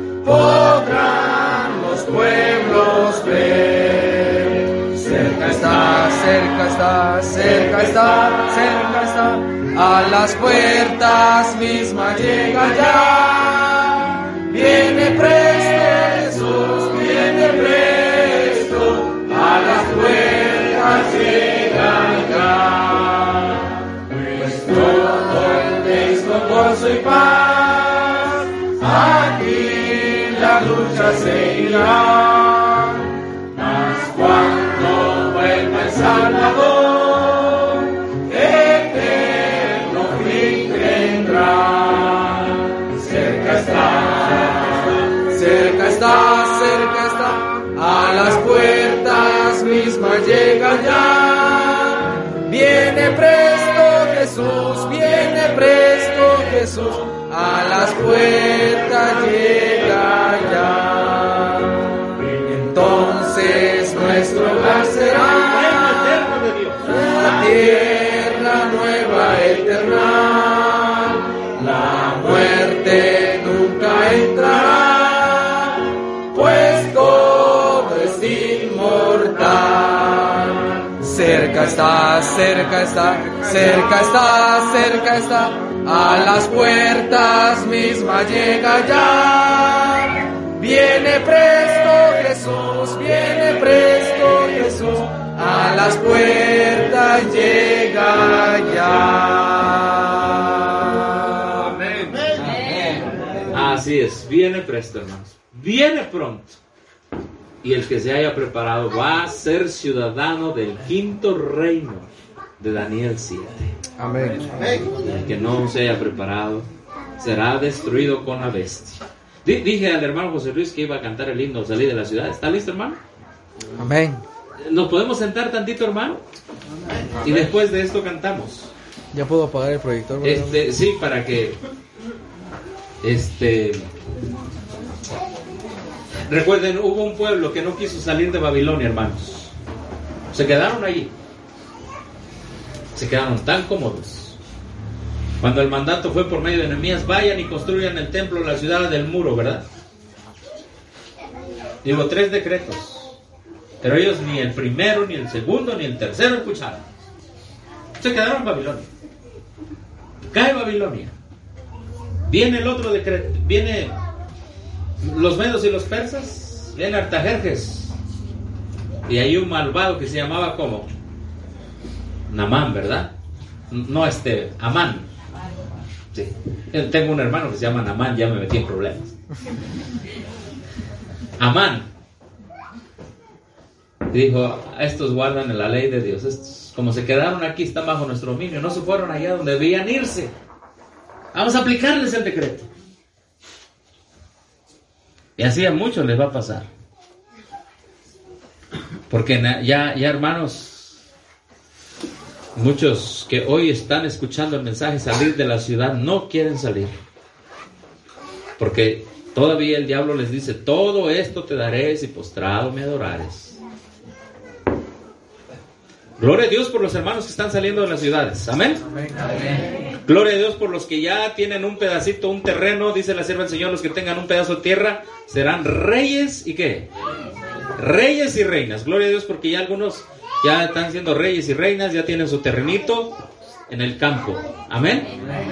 cerca está, cerca está, cerca está, a las puertas mismas llega ya. Viene presto Jesús, viene presto, a las puertas llega ya. Pues todo es con gozo y paz, aquí la lucha seguirá. Mas cuando vuelva el Salvador, eterno fin tendrá. Cerca está, cerca está, cerca está, a las puertas mismas llega ya. Viene presto Jesús, viene presto Jesús, a las puertas llega ya. Entonces nuestro hogar será la tierra nueva eterna. La muerte nunca entrará, pues todo es inmortal. Cerca está, cerca está, cerca está, cerca está, a las puertas mismas llega ya. Viene presto Jesús, viene presto Jesús, a las puertas llega ya. Amén. Amén. Así es, viene presto, hermanos. Viene pronto. Y el que se haya preparado va a ser ciudadano del quinto reino de Daniel siete. Amén. El que no se haya preparado será destruido con la bestia. D- dije al hermano José Luis que iba a cantar el himno Salí de la ciudad. ¿Está listo, hermano? Amén. ¿Nos podemos sentar tantito, hermano? Y después de esto cantamos. ¿Ya puedo apagar el proyector? ¿Verdad? Este, sí, para que este recuerden, hubo un pueblo que no quiso salir de Babilonia, hermanos. Se quedaron allí. Se quedaron tan cómodos. Cuando el mandato fue por medio de Nehemías, vayan y construyan el templo, la ciudad del muro, ¿verdad? Y hubo tres decretos. Pero ellos ni el primero, ni el segundo, ni el tercero escucharon. Se quedaron en Babilonia. Cae Babilonia. Viene el otro decreto. Viene los medos y los persas. Viene Artajerjes. Y hay un malvado que se llamaba como Namán, ¿verdad? No este, Amán. Sí. Tengo un hermano que se llama Namán, ya me metí en problemas. Amán dijo: estos guardan la ley de Dios. Estos, como se quedaron aquí, están bajo nuestro dominio. No se fueron allá donde debían irse. Vamos a aplicarles el decreto. Y así a muchos les va a pasar. Porque ya, ya hermanos, muchos que hoy están escuchando el mensaje salir de la ciudad no quieren salir. Porque todavía el diablo les dice: todo esto te daré si postrado me adorares. Gloria a Dios por los hermanos que están saliendo de las ciudades. Amén. Amén. Gloria a Dios por los que ya tienen un pedacito, un terreno. Dice la sierva del Señor: los que tengan un pedazo de tierra serán reyes y ¿qué? Reyes y reinas. Gloria a Dios porque ya algunos ya están siendo reyes y reinas, ya tienen su terrenito en el campo. Amén.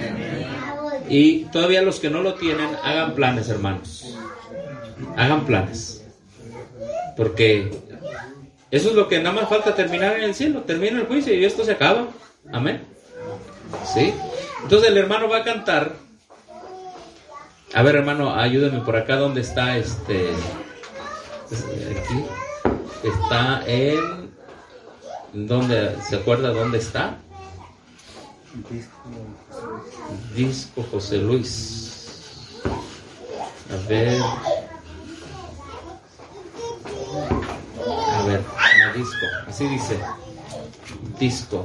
Y todavía los que no lo tienen, hagan planes, hermanos. Hagan planes. Porque eso es lo que nada más falta terminar en el cielo. Termina el juicio y esto se acaba. Amén. ¿Sí? Entonces el hermano va a cantar. A ver, hermano, ayúdame por acá. ¿Dónde está este? Aquí. Está en... ¿Dónde? ¿Se acuerda dónde está? Disco José Luis. A ver. A ver, no, disco. Así dice. Disco.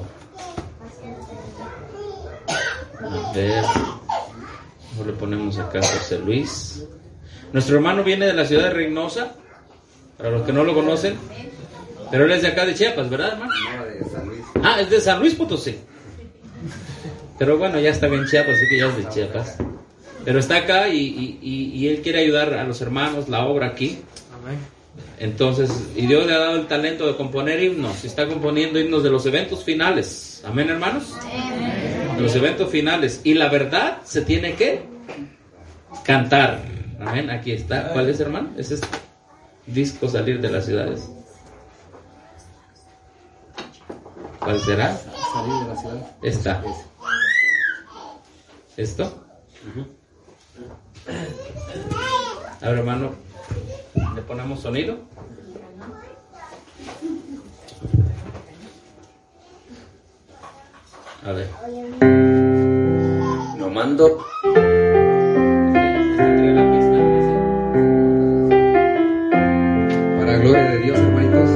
A ver. Le ponemos acá José Luis. Nuestro hermano viene de la ciudad de Reynosa. Para los que no lo conocen. Pero él es de acá de Chiapas, ¿verdad, hermano? No, de San Luis. Ah, es de San Luis Potosí. Pero bueno, ya está bien Chiapas, así que ya es de Chiapas. Pero está acá y, y, y, y él quiere ayudar a los hermanos, la obra aquí. Amén. Entonces, y Dios le ha dado el talento de componer himnos. Y está componiendo himnos de los eventos finales. Amén, hermanos. De los eventos finales. Y la verdad se tiene que cantar. Amén. Aquí está. ¿Cuál es, hermano? Es este disco, Salir de las Ciudades. ¿Cuál será? Salir de la ciudad. Esta. ¿Esto? A ver, hermano, le ponemos sonido. A ver. No mando. Para gloria de Dios, hermanitos.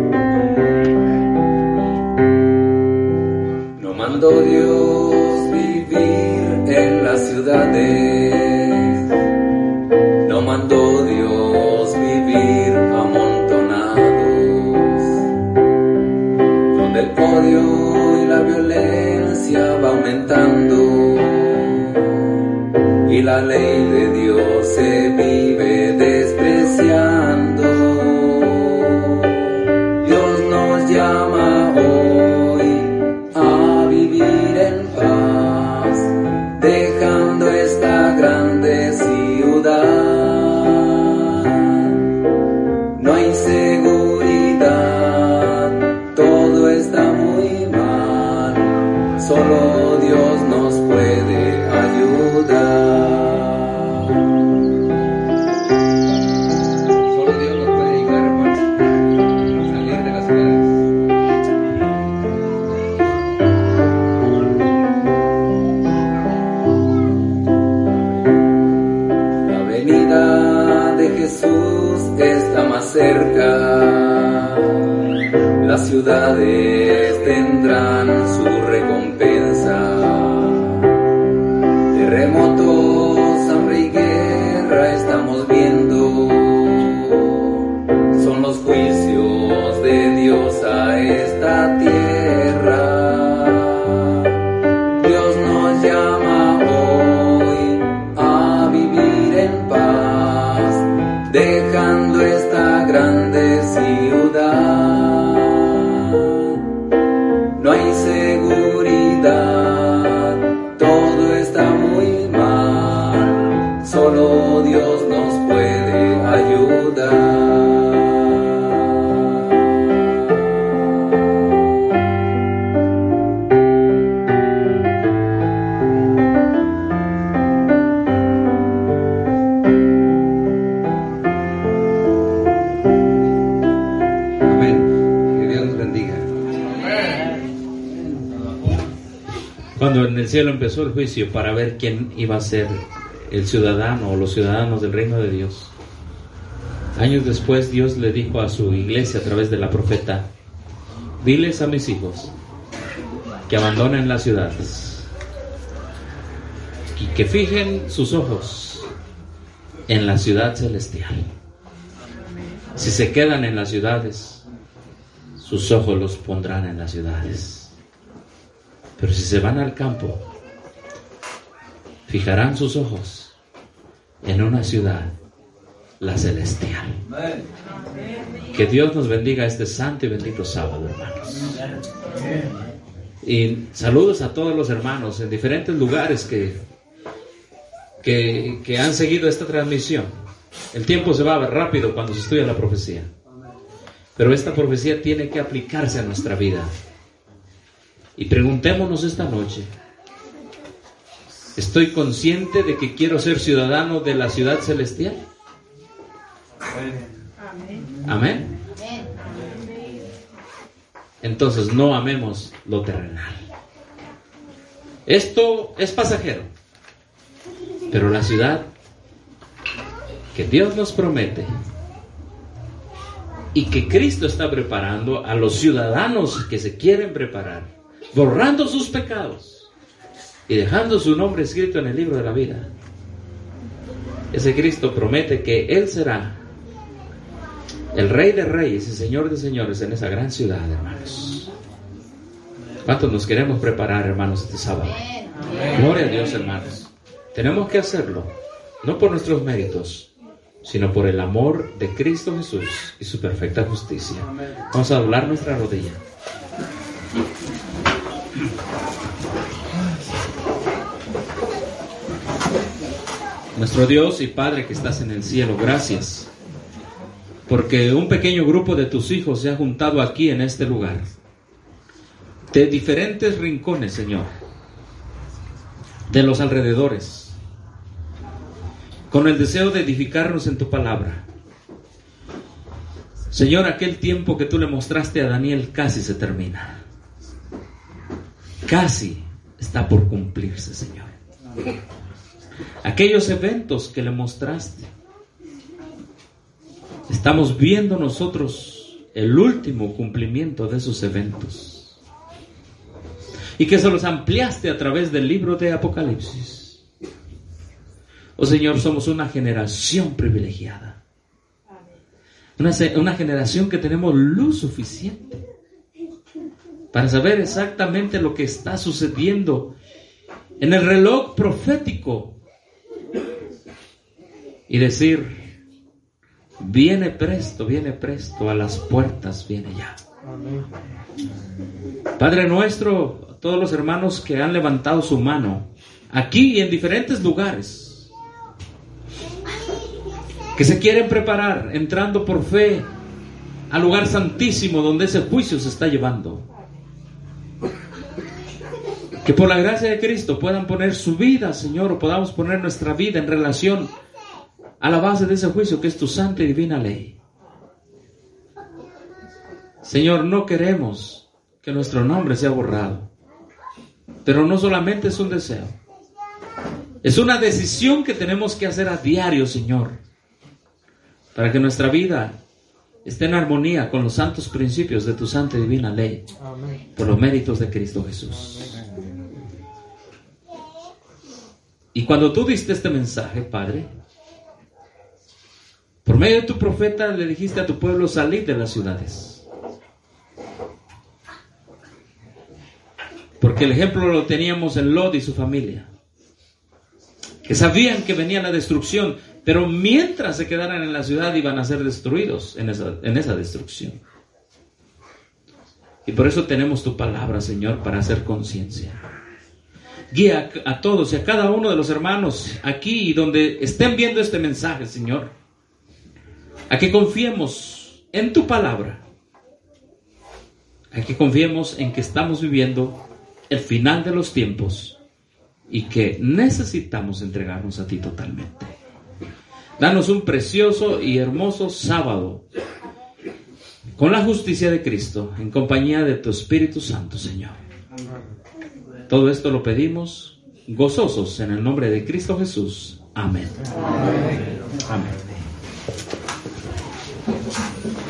No mandó Dios vivir en las ciudades. No mandó Dios vivir amontonados, donde el odio y la violencia va aumentando y la ley de Dios se vive despreciando. Dios nos llama hoy a vivir en paz, dejando esta grande ciudad. No hay seguridad, todo está muy mal, solo Dios nos puede ayudar. Solo Dios nos puede ayudar, hermanos, a salir de las ciudades. La venida de Jesús está más cerca. Las ciudades tendrán su recompensa. Terremotos, hambre y guerra estamos viendo. Son los juicios de Dios a esta tierra. Dios nos llama hoy a vivir en paz, dejando esta grande ciudad. No hay seguridad, todo está muy mal, solo Dios nos puede ayudar. Amén. Que Dios nos bendiga. Cuando en el cielo empezó el juicio para ver quién iba a ser el ciudadano o los ciudadanos del reino de Dios, años después Dios le dijo a su iglesia a través de la profeta: diles a mis hijos que abandonen las ciudades y que fijen sus ojos en la ciudad celestial. Si se quedan en las ciudades, sus ojos los pondrán en las ciudades. Pero si se van al campo, fijarán sus ojos en una ciudad, la celestial. Que Dios nos bendiga este santo y bendito sábado, hermanos. Y saludos a todos los hermanos en diferentes lugares que, que, que han seguido esta transmisión. El tiempo se va rápido cuando se estudia la profecía, pero esta profecía tiene que aplicarse a nuestra vida. Y preguntémonos esta noche: ¿estoy consciente de que quiero ser ciudadano de la ciudad celestial? Amén. Entonces no amemos lo terrenal. Esto es pasajero, pero la ciudad que Dios nos promete y que Cristo está preparando a los ciudadanos que se quieren preparar, borrando sus pecados y dejando su nombre escrito en el libro de la vida. Ese Cristo promete que Él será el Rey de Reyes y Señor de Señores en esa gran ciudad, hermanos. ¿Cuántos nos queremos preparar, hermanos, este sábado? Gloria a Dios, hermanos. Tenemos que hacerlo, no por nuestros méritos, sino por el amor de Cristo Jesús y su perfecta justicia. Vamos a doblar nuestra rodilla. Nuestro Dios y Padre que estás en el cielo, gracias, porque un pequeño grupo de tus hijos se ha juntado aquí en este lugar, de diferentes rincones, Señor, de los alrededores, con el deseo de edificarnos en tu palabra. Señor, aquel tiempo que tú le mostraste a Daniel casi se termina. Casi está por cumplirse, Señor. Aquellos eventos que le mostraste, estamos viendo nosotros el último cumplimiento de esos eventos. Y que se los ampliaste a través del libro de Apocalipsis. Oh Señor, somos una generación privilegiada. Una, una generación que tenemos luz suficiente para saber exactamente lo que está sucediendo en el reloj profético y decir: viene presto, viene presto, a las puertas viene ya. Amén. Padre nuestro, a todos los hermanos que han levantado su mano aquí y en diferentes lugares, que se quieren preparar entrando por fe al lugar santísimo donde ese juicio se está llevando, que por la gracia de Cristo puedan poner su vida, Señor, o podamos poner nuestra vida en relación a la base de ese juicio que es tu santa y divina ley. Señor, no queremos que nuestro nombre sea borrado, pero no solamente es un deseo, es una decisión que tenemos que hacer a diario, Señor, para que nuestra vida esté en armonía con los santos principios de tu santa y divina ley. Amén. Por los méritos de Cristo Jesús. Amén. Y cuando tú diste este mensaje, Padre, por medio de tu profeta le dijiste a tu pueblo: salid de las ciudades. Porque el ejemplo lo teníamos en Lot y su familia, que sabían que venía la destrucción, pero mientras se quedaran en la ciudad iban a ser destruidos en esa, en esa destrucción. Y por eso tenemos tu palabra, Señor, para hacer conciencia. Guía a, a todos y a cada uno de los hermanos aquí y donde estén viendo este mensaje, Señor, a que confiemos en tu palabra, a que confiemos en que estamos viviendo el final de los tiempos y que necesitamos entregarnos a ti totalmente. Danos un precioso y hermoso sábado con la justicia de Cristo, en compañía de tu Espíritu Santo, Señor. Todo esto lo pedimos gozosos en el nombre de Cristo Jesús. Amén. Amén. Amén.